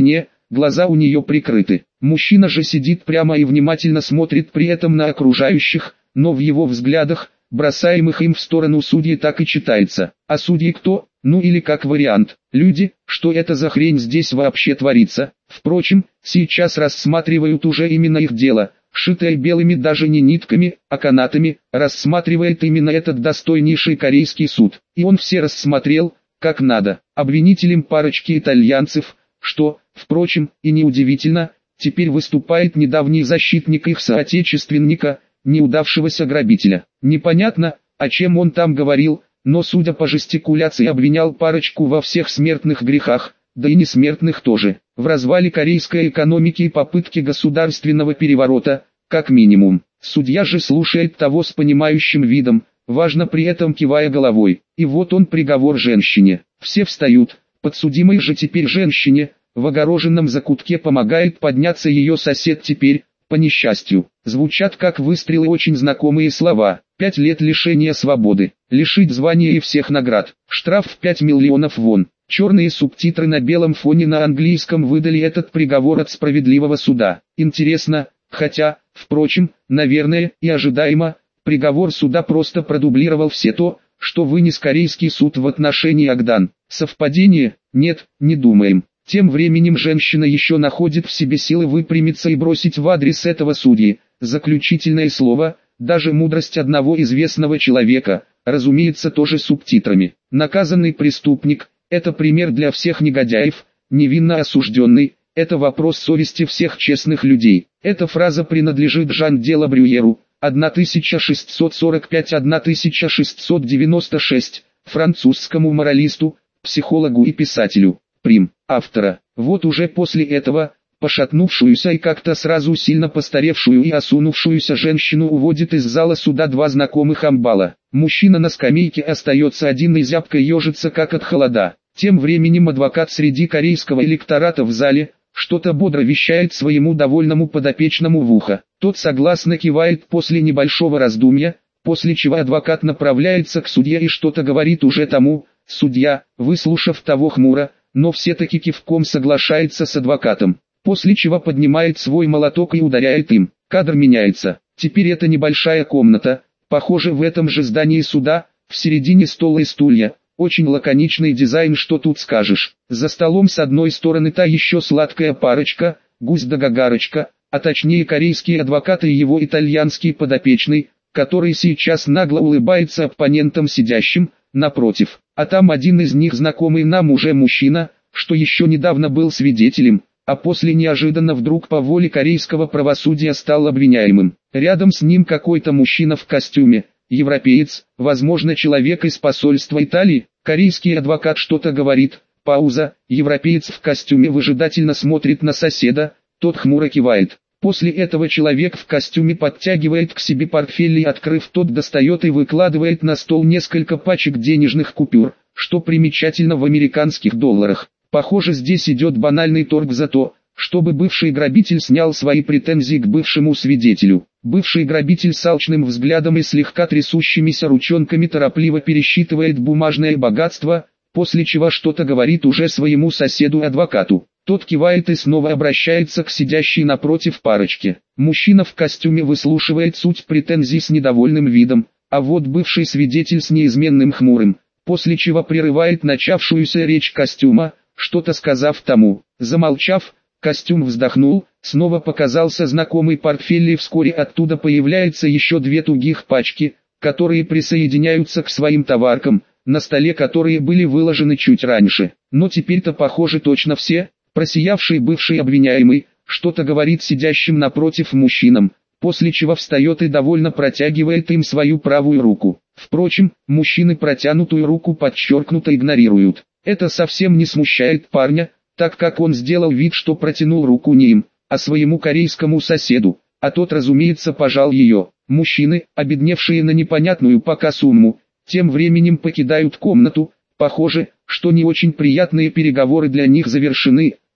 глаза у нее прикрыты. Мужчина же сидит прямо и внимательно смотрит при этом на окружающих, но в его взглядах, бросаемых им в сторону судьи, так и читается. А судьи кто? Ну или как вариант, люди. Что это за хрень здесь вообще творится? Впрочем, сейчас рассматривают уже именно их дело, шитое белыми даже не нитками, а канатами, рассматривает именно этот достойнейший корейский суд. И он все рассмотрел, как надо. Обвинителем парочки итальянцев, что, впрочем, и неудивительно, теперь выступает недавний защитник их соотечественника, неудавшегося грабителя. Непонятно, о чем он там говорил, но судя по жестикуляции обвинял парочку во всех смертных грехах, да и несмертных тоже, в развале корейской экономики и попытке государственного переворота, как минимум. Судья же слушает того с понимающим видом, важно при этом кивая головой. И вот он приговор женщине. Все встают, подсудимой же теперь женщине, в огороженном закутке помогает подняться ее сосед теперь, по несчастью. Звучат как выстрелы очень знакомые слова. Пять лет лишения свободы, лишить звания и всех наград, штраф в пять миллионов вон. Черные субтитры на белом фоне на английском выдали этот приговор от справедливого суда. Интересно, хотя, впрочем, наверное, и ожидаемо, приговор суда просто продублировал все то, что вынес корейский суд в отношении Агдан. Совпадение? Нет, не думаем. Тем временем женщина еще находит в себе силы выпрямиться и бросить в адрес этого судьи заключительное слово, даже мудрость одного известного человека, разумеется тоже субтитрами. Наказанный преступник – это пример для всех негодяев, невинно осужденный – это вопрос совести всех честных людей. Эта фраза принадлежит Жан-де ла Брюеру, тысяча шестьсот сорок пять — тысяча шестьсот девяносто шесть, французскому моралисту, психологу и писателю. Прим. Автора. Вот уже после этого, пошатнувшуюся и как-то сразу сильно постаревшую и осунувшуюся женщину уводит из зала суда два знакомых амбала. Мужчина на скамейке остается один и зябко ежится как от холода. Тем временем адвокат среди корейского электората в зале что-то бодро вещает своему довольному подопечному в ухо. Тот согласно кивает после небольшого раздумья, после чего адвокат направляется к судье и что-то говорит уже тому. Судья, выслушав того хмуро, но все-таки кивком соглашается с адвокатом, после чего поднимает свой молоток и ударяет им. Кадр меняется. Теперь это небольшая комната, похоже в этом же здании суда, в середине стола и стулья. Очень лаконичный дизайн, что тут скажешь. За столом с одной стороны та еще сладкая парочка, гусь да гагарочка, а точнее корейский адвокат и его итальянский подопечный, который сейчас нагло улыбается оппонентам сидящим, напротив. А там один из них знакомый нам уже мужчина, что еще недавно был свидетелем, а после неожиданно вдруг по воле корейского правосудия стал обвиняемым. Рядом с ним какой-то мужчина в костюме, европеец, возможно человек из посольства Италии. Корейский адвокат что-то говорит, пауза, европеец в костюме выжидательно смотрит на соседа, тот хмуро кивает. После этого человек в костюме подтягивает к себе портфель и, открыв тот, достает и выкладывает на стол несколько пачек денежных купюр, что примечательно в американских долларах. Похоже, здесь идет банальный торг за то, чтобы бывший грабитель снял свои претензии к бывшему свидетелю. Бывший грабитель с алчным взглядом и слегка трясущимися ручонками торопливо пересчитывает бумажное богатство, после чего что-то говорит уже своему соседу-адвокату. Тот кивает и снова обращается к сидящей напротив парочке. Мужчина в костюме выслушивает суть претензий с недовольным видом, а вот бывший свидетель с неизменным хмурым, после чего прерывает начавшуюся речь костюма, что-то сказав тому. Замолчав, костюм вздохнул, снова показался знакомый портфель и вскоре оттуда появляется еще две тугих пачки, которые присоединяются к своим товаркам, на столе которые были выложены чуть раньше. Но теперь-то похоже точно все. Просиявший бывший обвиняемый, что-то говорит сидящим напротив мужчинам, после чего встает и довольно протягивает им свою правую руку. Впрочем, мужчины протянутую руку подчеркнуто игнорируют. Это совсем не смущает парня, так как он сделал вид, что протянул руку не им, а своему корейскому соседу, а тот, разумеется, пожал ее. Мужчины, обедневшие на непонятную пока сумму, тем временем покидают комнату. Похоже, что не очень приятные переговоры для них завершены,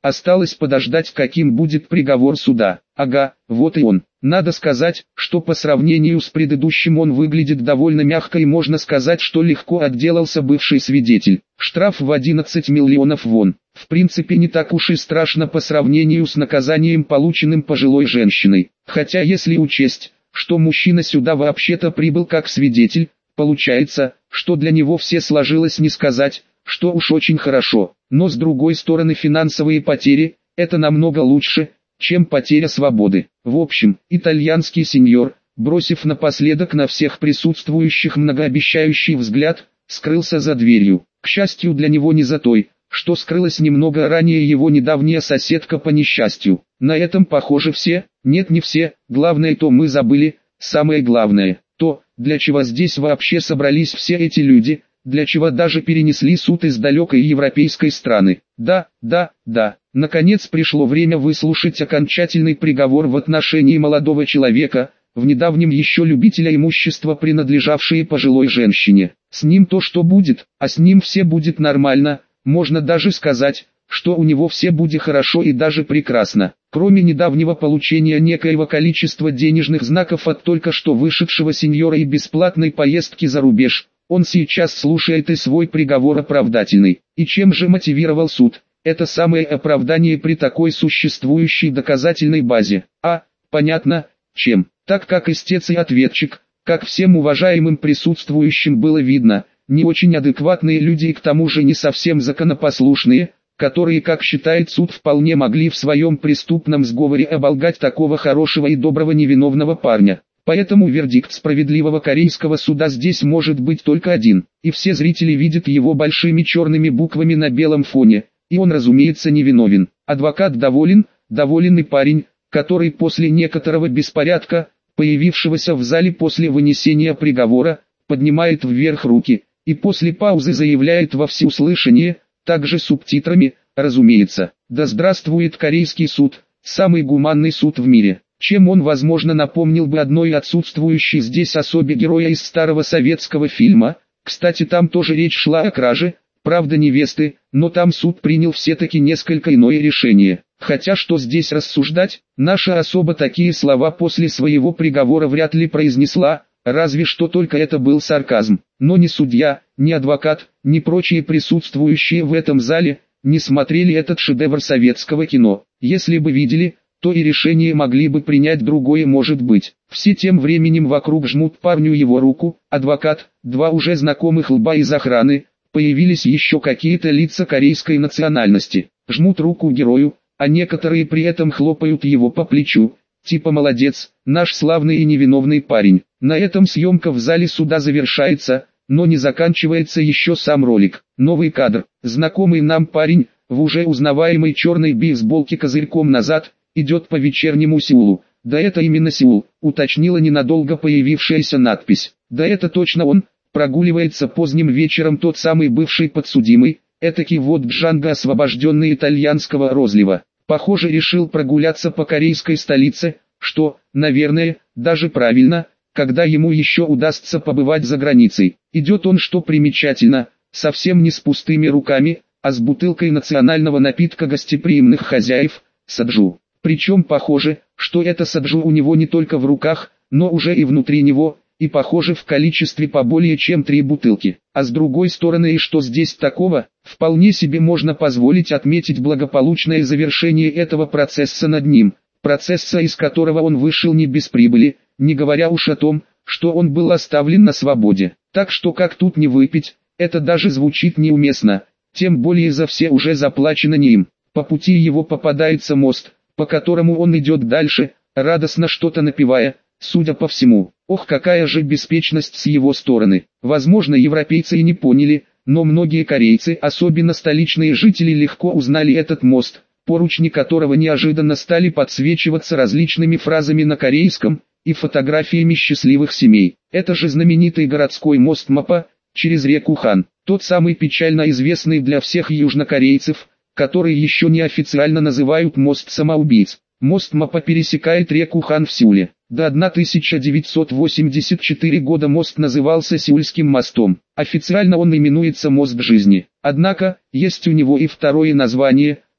Осталось подождать, каким будет приговор суда. Ага, вот и он. Надо сказать, что по сравнению с предыдущим он выглядит довольно мягко, и можно сказать, что легко отделался бывший свидетель. Штраф в одиннадцать миллионов вон. В принципе, не так уж и страшно по сравнению с наказанием, полученным пожилой женщиной. Хотя если учесть, что мужчина сюда вообще-то прибыл как свидетель, получается, что для него все сложилось не сказать, что уж очень хорошо. Но с другой стороны, финансовые потери – это намного лучше, чем потеря свободы. В общем, итальянский сеньор, бросив напоследок на всех присутствующих многообещающий взгляд, скрылся за дверью. К счастью для него, не за той, что скрылась немного ранее его недавняя соседка по несчастью. На этом похоже все, нет, не все, главное то мы забыли, самое главное, то, для чего здесь вообще собрались все эти люди, для чего даже перенесли суд из далекой европейской страны. Да, да, да, наконец пришло время выслушать окончательный приговор в отношении молодого человека, в недавнем еще любителя имущества, принадлежавшее пожилой женщине. С ним то, что будет, а с ним все будет нормально, можно даже сказать, что у него все будет хорошо и даже прекрасно. Кроме недавнего получения некоего количества денежных знаков от только что вышедшего сеньора и бесплатной поездки за рубеж, он сейчас слушает и свой приговор оправдательный. И чем же мотивировал суд? Это самое оправдание при такой существующей доказательной базе. А, понятно, чем. Так как истец и ответчик, как всем уважаемым присутствующим было видно, не очень адекватные люди и к тому же не совсем законопослушные, которые, как считает суд, вполне могли в своем преступном сговоре оболгать такого хорошего и доброго невиновного парня. Поэтому вердикт справедливого корейского суда здесь может быть только один, и все зрители видят его большими черными буквами на белом фоне, и он, разумеется, невиновен. Адвокат доволен, доволен и парень, который после некоторого беспорядка, появившегося в зале после вынесения приговора, поднимает вверх руки, и после паузы заявляет во всеуслышание, также субтитрами, разумеется: «Да здравствует корейский суд, самый гуманный суд в мире», чем он, возможно, напомнил бы одной отсутствующей здесь особе героя из старого советского фильма. Кстати, там тоже речь шла о краже, правда невесты, но там суд принял все-таки несколько иное решение. Хотя что здесь рассуждать, наша особа такие слова после своего приговора вряд ли произнесла, разве что только это был сарказм. Но ни судья, ни адвокат, ни прочие присутствующие в этом зале не смотрели этот шедевр советского кино. Если бы видели, то и решение могли бы принять другое, может быть. Все тем временем вокруг жмут парню его руку, адвокат, два уже знакомых лба из охраны, появились еще какие-то лица корейской национальности. Жмут руку герою, а некоторые при этом хлопают его по плечу, типа «молодец, наш славный и невиновный парень». На этом съемка в зале суда завершается, но не заканчивается еще сам ролик. Новый кадр. Знакомый нам парень, в уже узнаваемой черной бейсболке козырьком назад, идет по вечернему Сеулу. Да это именно Сеул, уточнила ненадолго появившаяся надпись. Да это точно он, прогуливается поздним вечером тот самый бывший подсудимый, этакий вот Джанго, освобожденный итальянского розлива. Похоже, решил прогуляться по корейской столице, что, наверное, даже правильно, когда ему еще удастся побывать за границей. Идет он, что примечательно, совсем не с пустыми руками, а с бутылкой национального напитка гостеприимных хозяев, саджу. Причем похоже, что это саджу у него не только в руках, но уже и внутри него, и похоже в количестве по более чем три бутылки. А с другой стороны, и что здесь такого, вполне себе можно позволить отметить благополучное завершение этого процесса над ним, процесса, из которого он вышел не без прибыли, не говоря уж о том, что он был оставлен на свободе. Так что как тут не выпить, это даже звучит неуместно, тем более за все уже заплачено не им. По пути его попадается мост, по которому он идет дальше, радостно что-то напевая, судя по всему. Ох, какая же беспечность с его стороны. Возможно, европейцы и не поняли, но многие корейцы, особенно столичные жители, легко узнали этот мост, поручни которого неожиданно стали подсвечиваться различными фразами на корейском и фотографиями счастливых семей. Это же знаменитый городской мост Мапа, через реку Хан, тот самый печально известный для всех южнокорейцев, который еще неофициально называют мост самоубийц. Мост Мапа пересекает реку Хан в Сеуле. До тысяча девятьсот восемьдесят четвёртого года мост назывался Сеульским мостом. Официально он именуется «Мост жизни». Однако, есть у него и второе название –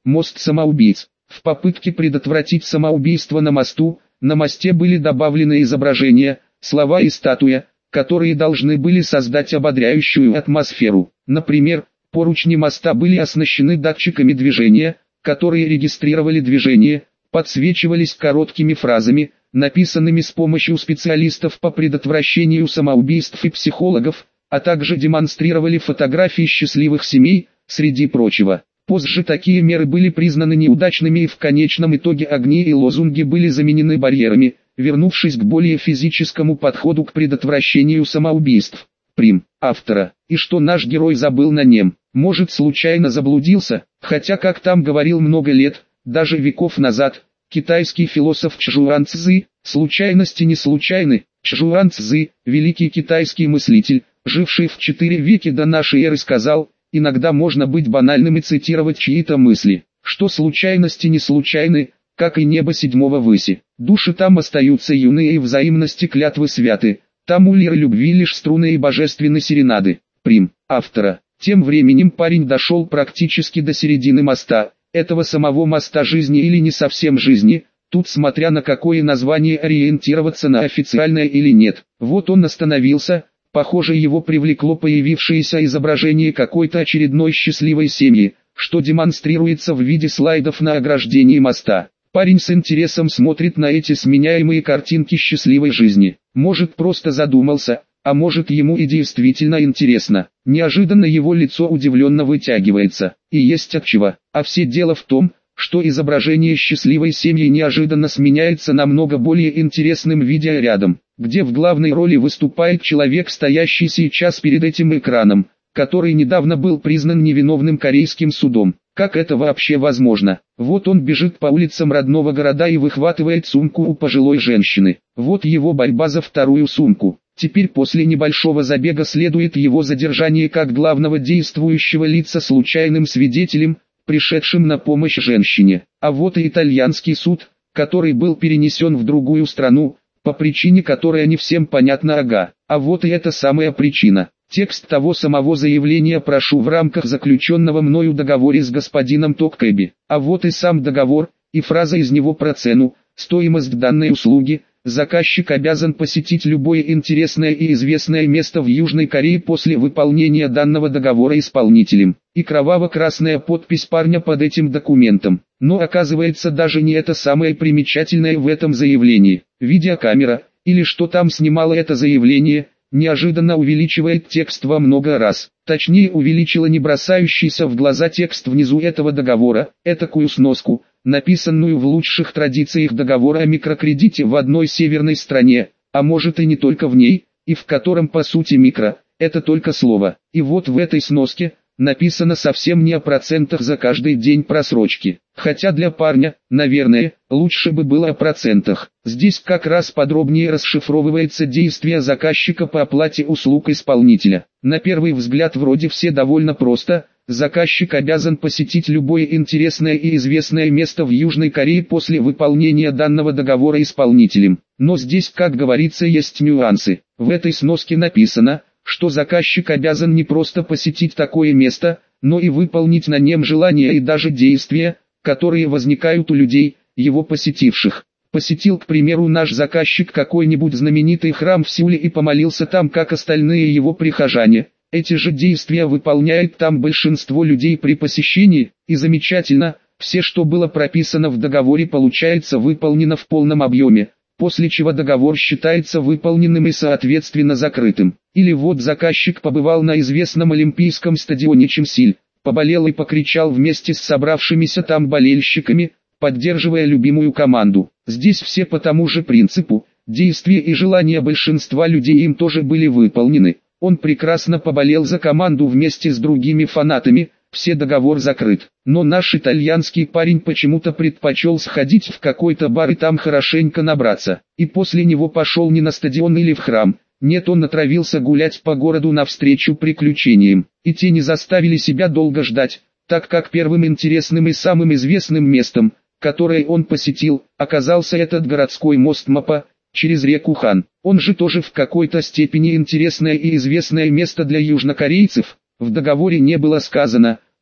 мост самоубийц. В попытке предотвратить самоубийство на мосту, на мосте были добавлены изображения, слова и статуя, которые должны были создать ободряющую атмосферу. Например, поручни моста были оснащены датчиками движения, которые регистрировали движение, подсвечивались короткими фразами, написанными с помощью специалистов по предотвращению самоубийств и психологов, а также демонстрировали фотографии счастливых семей, среди прочего. Позже такие меры были признаны неудачными и в конечном итоге огни и лозунги были заменены барьерами, вернувшись к более физическому подходу к предотвращению самоубийств. Прим. Автора. И что наш герой забыл на нем, может случайно заблудился, хотя как там говорил много лет, даже веков назад, китайский философ Чжуан Цзы, случайности не случайны. Чжуан Цзы, великий китайский мыслитель, живший в четыре века до нашей эры, сказал: иногда можно быть банальным и цитировать чьи-то мысли, что случайности не случайны, как и небо седьмого выси. Души там остаются юные и взаимности клятвы святы, там у лиры любви лишь струны и божественной серенады. Прим. Автора. Тем временем парень дошел практически до середины моста, этого самого моста жизни или не совсем жизни, тут смотря на какое название ориентироваться, на официальное или нет. Вот он остановился. Похоже, его привлекло появившееся изображение какой-то очередной счастливой семьи, что демонстрируется в виде слайдов на ограждении моста. Парень с интересом смотрит на эти сменяемые картинки счастливой жизни. Может, просто задумался, а может, ему и действительно интересно. Неожиданно его лицо удивленно вытягивается. И есть отчего. А все дело в том, что изображение счастливой семьи неожиданно сменяется на намного более интересным видео рядом, где в главной роли выступает человек, стоящий сейчас перед этим экраном, который недавно был признан невиновным корейским судом. Как это вообще возможно? Вот он бежит по улицам родного города и выхватывает сумку у пожилой женщины. Вот его борьба за вторую сумку. Теперь после небольшого забега следует его задержание как главного действующего лица случайным свидетелем, пришедшим на помощь женщине. А вот и итальянский суд, который был перенесен в другую страну, по причине которой не всем понятна. Ага, а вот и эта самая причина. Текст того самого заявления прошу в рамках заключенного мною договора с господином Токкэби. А вот и сам договор, и фраза из него про цену, стоимость данной услуги. Заказчик обязан посетить любое интересное и известное место в Южной Корее после выполнения данного договора исполнителем. И кроваво-красная подпись парня под этим документом. Но оказывается, даже не это самое примечательное в этом заявлении. Видеокамера, или что там снимало это заявление, неожиданно увеличивает текст во много раз. Точнее, увеличила не бросающийся в глаза текст внизу этого договора, этакую сноску, написанную в лучших традициях договора о микрокредите в одной северной стране, а может и не только в ней, и в котором по сути микро – это только слово. И вот в этой сноске написано совсем не о процентах за каждый день просрочки. Хотя для парня, наверное, лучше бы было о процентах. Здесь как раз подробнее расшифровывается действие заказчика по оплате услуг исполнителя. На первый взгляд вроде все довольно просто. Заказчик обязан посетить любое интересное и известное место в Южной Корее после выполнения данного договора исполнителем. Но здесь, как говорится, есть нюансы. В этой сноске написано, что заказчик обязан не просто посетить такое место, но и выполнить на нем желания и даже действия, которые возникают у людей, его посетивших. Посетил, к примеру, наш заказчик какой-нибудь знаменитый храм в Сеуле и помолился там, как остальные его прихожане. Эти же действия выполняет там большинство людей при посещении, и замечательно, все, что было прописано в договоре, получается выполнено в полном объеме, после чего договор считается выполненным и соответственно закрытым. Или вот заказчик побывал на известном олимпийском стадионе Чимсиль, поболел и покричал вместе с собравшимися там болельщиками, поддерживая любимую команду. Здесь все по тому же принципу, действия и желания большинства людей им тоже были выполнены. Он прекрасно поболел за команду вместе с другими фанатами, все, договор закрыт. Но наш итальянский парень почему-то предпочел сходить в какой-то бар и там хорошенько набраться. И после него пошел не на стадион или в храм. Нет, он отправился гулять по городу навстречу приключениям. И те не заставили себя долго ждать, так как первым интересным и самым известным местом, которое он посетил, оказался этот городской мост Мапа, через реку Хан. Он же тоже в какой-то степени интересное и известное место для южнокорейцев. В договоре не было сказано,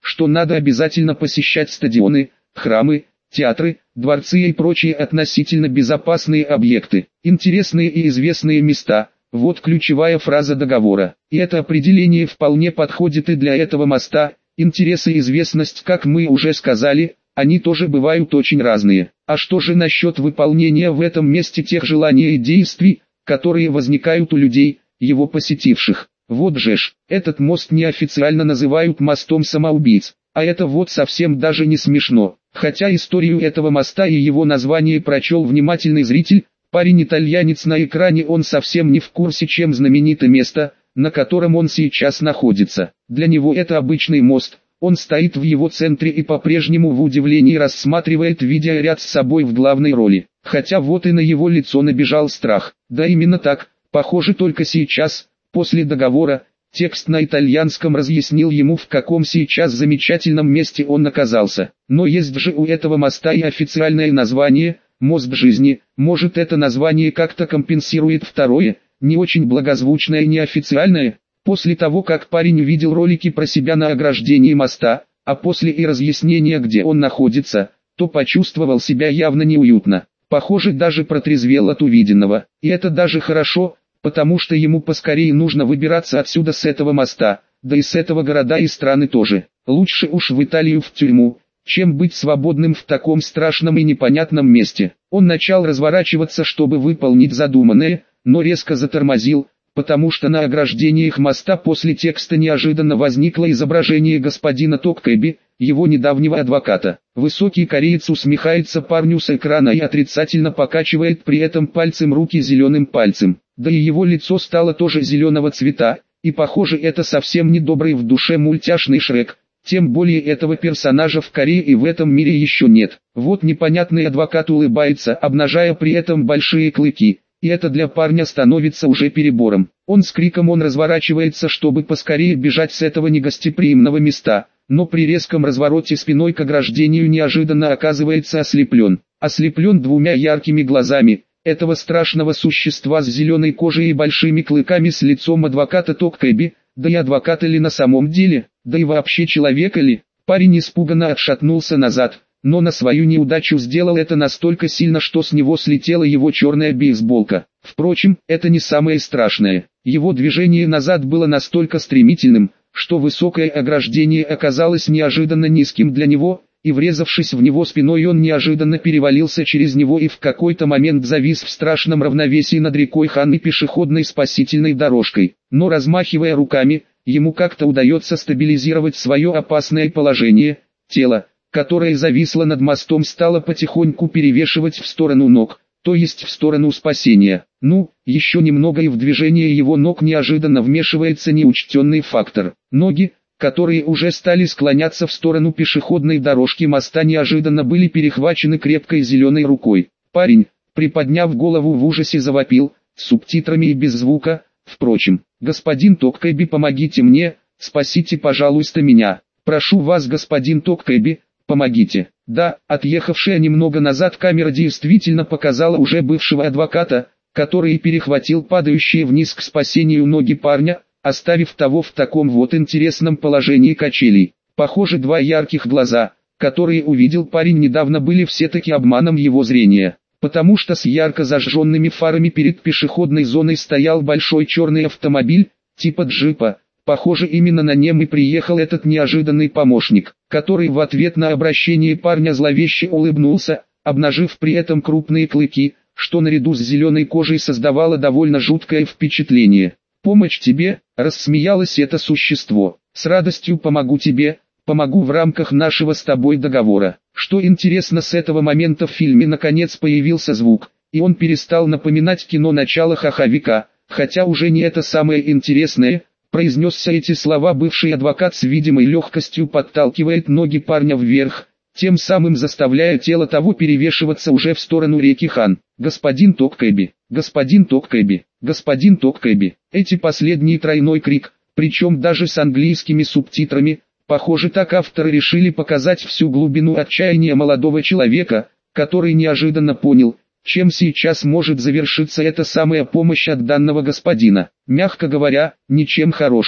что надо обязательно посещать стадионы, храмы, театры, дворцы и прочие относительно безопасные объекты, интересные и известные места. Вот ключевая фраза договора. И это определение вполне подходит и для этого моста. Интерес и известность, как мы уже сказали, они тоже бывают очень разные. А что же насчет выполнения в этом месте тех желаний и действий, которые возникают у людей, его посетивших? Вот же ж, этот мост неофициально называют мостом самоубийц. А это вот совсем даже не смешно. Хотя историю этого моста и его название прочел внимательный зритель, парень-итальянец на экране, он совсем не в курсе, чем знаменито место, на котором он сейчас находится. Для него это обычный мост, он стоит в его центре и по-прежнему в удивлении рассматривает видеоряд с собой в главной роли. Хотя вот и на его лицо набежал страх. Да именно так, похоже, только сейчас, после договора, текст на итальянском разъяснил ему, в каком сейчас замечательном месте он оказался. Но есть же у этого моста и официальное название – «Мост жизни». Может, это название как-то компенсирует второе, не очень благозвучное и неофициальное? После того, как парень увидел ролики про себя на ограждении моста, а после и разъяснения, где он находится, то почувствовал себя явно неуютно. Похоже, даже протрезвел от увиденного. И это даже хорошо, потому что ему поскорее нужно выбираться отсюда, с этого моста, да и с этого города и страны тоже. Лучше уж в Италию, в тюрьму, чем быть свободным в таком страшном и непонятном месте. Он начал разворачиваться, чтобы выполнить задуманное, но резко затормозил, потому что на ограждениях моста после текста неожиданно возникло изображение господина Токкэби, его недавнего адвоката. Высокий кореец усмехается парню с экрана и отрицательно покачивает при этом пальцем руки зеленым пальцем. Да и его лицо стало тоже зеленого цвета, и похоже, это совсем не добрый в душе мультяшный Шрек. Тем более этого персонажа в Корее и в этом мире еще нет. Вот непонятный адвокат улыбается, обнажая при этом большие клыки. И это для парня становится уже перебором. Он с криком он разворачивается, чтобы поскорее бежать с этого негостеприимного места, но при резком развороте спиной к ограждению неожиданно оказывается ослеплен. Ослеплен двумя яркими глазами этого страшного существа с зеленой кожей и большими клыками, с лицом адвоката Токкэби. Да и адвоката ли на самом деле, да и вообще человека ли? Парень испуганно отшатнулся назад, но на свою неудачу сделал это настолько сильно, что с него слетела его черная бейсболка. Впрочем, это не самое страшное. Его движение назад было настолько стремительным, что высокое ограждение оказалось неожиданно низким для него, и врезавшись в него спиной, он неожиданно перевалился через него и в какой-то момент завис в страшном равновесии над рекой Хан и пешеходной спасительной дорожкой. Но размахивая руками, ему как-то удается стабилизировать свое опасное положение. Тело, которое зависло над мостом, стало потихоньку перевешивать в сторону ног, то есть в сторону спасения. Ну, еще немного, и в движение его ног неожиданно вмешивается неучтенный фактор. Ноги, которые уже стали склоняться в сторону пешеходной дорожки моста, неожиданно были перехвачены крепкой зеленой рукой. Парень, приподняв голову, в ужасе завопил, с субтитрами и без звука: «Впрочем, господин Токкэби, помогите мне, спасите, пожалуйста, меня. Прошу вас, господин Токкэби, помогите». Да, отъехавшая немного назад камера действительно показала уже бывшего адвоката, который перехватил падающие вниз к спасению ноги парня, оставив того в таком вот интересном положении качелей. Похоже, два ярких глаза, которые увидел парень недавно, были все-таки обманом его зрения, потому что с ярко зажженными фарами перед пешеходной зоной стоял большой черный автомобиль, типа джипа. Похоже, именно на нем и приехал этот неожиданный помощник, который в ответ на обращение парня зловеще улыбнулся, обнажив при этом крупные клыки, что наряду с зеленой кожей создавало довольно жуткое впечатление. «Помощь тебе», — рассмеялось это существо. «С радостью помогу тебе, помогу в рамках нашего с тобой договора». Что интересно, с этого момента в фильме наконец появился звук, и он перестал напоминать кино начала Хоховика, хотя уже не это самое интересное. Произнесся эти слова бывший адвокат с видимой легкостью подталкивает ноги парня вверх, тем самым заставляя тело того перевешиваться уже в сторону реки Хан. «Господин Токкэби, господин Токкэби, господин Токкэби». Эти последний тройной крик, причем даже с английскими субтитрами, похоже, так авторы решили показать всю глубину отчаяния молодого человека, который неожиданно понял, чем сейчас может завершиться эта самая помощь от данного господина. Мягко говоря, ничем хорошим.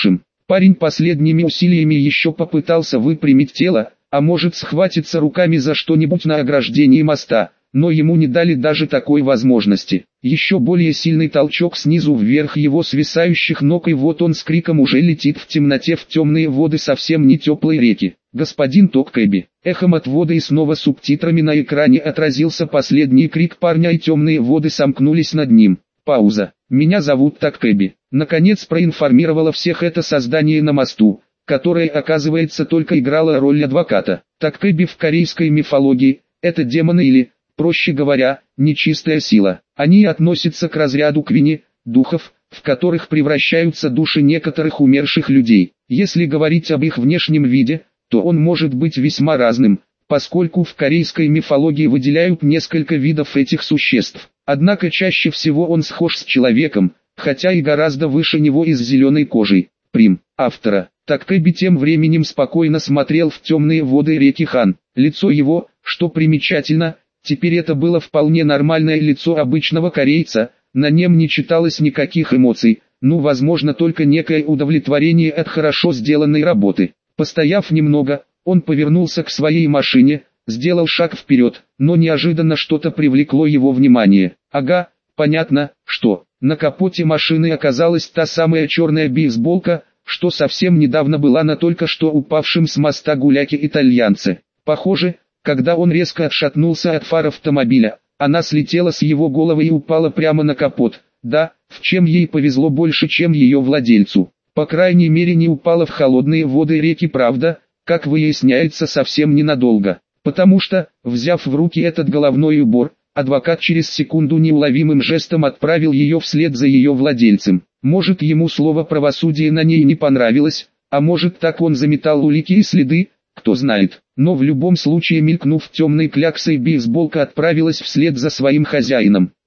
Парень последними усилиями еще попытался выпрямить тело, а может схватиться руками за что-нибудь на ограждении моста, но ему не дали даже такой возможности. Еще более сильный толчок снизу вверх его свисающих ног, и вот он с криком уже летит в темноте в темные воды совсем не теплой реки. «Господин Токкэби!» Эхом от воды и снова субтитрами на экране отразился последний крик парня, и темные воды сомкнулись над ним. Пауза. «Меня зовут Токкэби». Наконец проинформировало всех это создание на мосту, которое, оказывается, только играло роль адвоката. Токкэби в корейской мифологии – это демоны или, проще говоря, нечистая сила. Они относятся к разряду квини, духов, в которых превращаются души некоторых умерших людей. Если говорить об их внешнем виде, то он может быть весьма разным, поскольку в корейской мифологии выделяют несколько видов этих существ. Однако чаще всего он схож с человеком, хотя и гораздо выше него и с зеленой кожей. Прим. Автора. Токкэби тем временем спокойно смотрел в темные воды реки Хан. Лицо его, что примечательно, теперь это было вполне нормальное лицо обычного корейца, на нем не читалось никаких эмоций, ну возможно только некое удовлетворение от хорошо сделанной работы. Постояв немного, он повернулся к своей машине, сделал шаг вперед, но неожиданно что-то привлекло его внимание. Ага, понятно, что. На капоте машины оказалась та самая черная бейсболка, что совсем недавно была на только что упавшем с моста гуляке-итальянце. Похоже, когда он резко отшатнулся от фар автомобиля, она слетела с его головы и упала прямо на капот. Да, в чем ей повезло больше, чем ее владельцу. По крайней мере не упала в холодные воды реки, правда, как выясняется, совсем ненадолго. Потому что, взяв в руки этот головной убор, адвокат через секунду неуловимым жестом отправил ее вслед за ее владельцем. Может, ему слово правосудия на ней не понравилось, а может, так он заметал улики и следы, кто знает. Но в любом случае, мелькнув темной кляксой, бейсболка отправилась вслед за своим хозяином.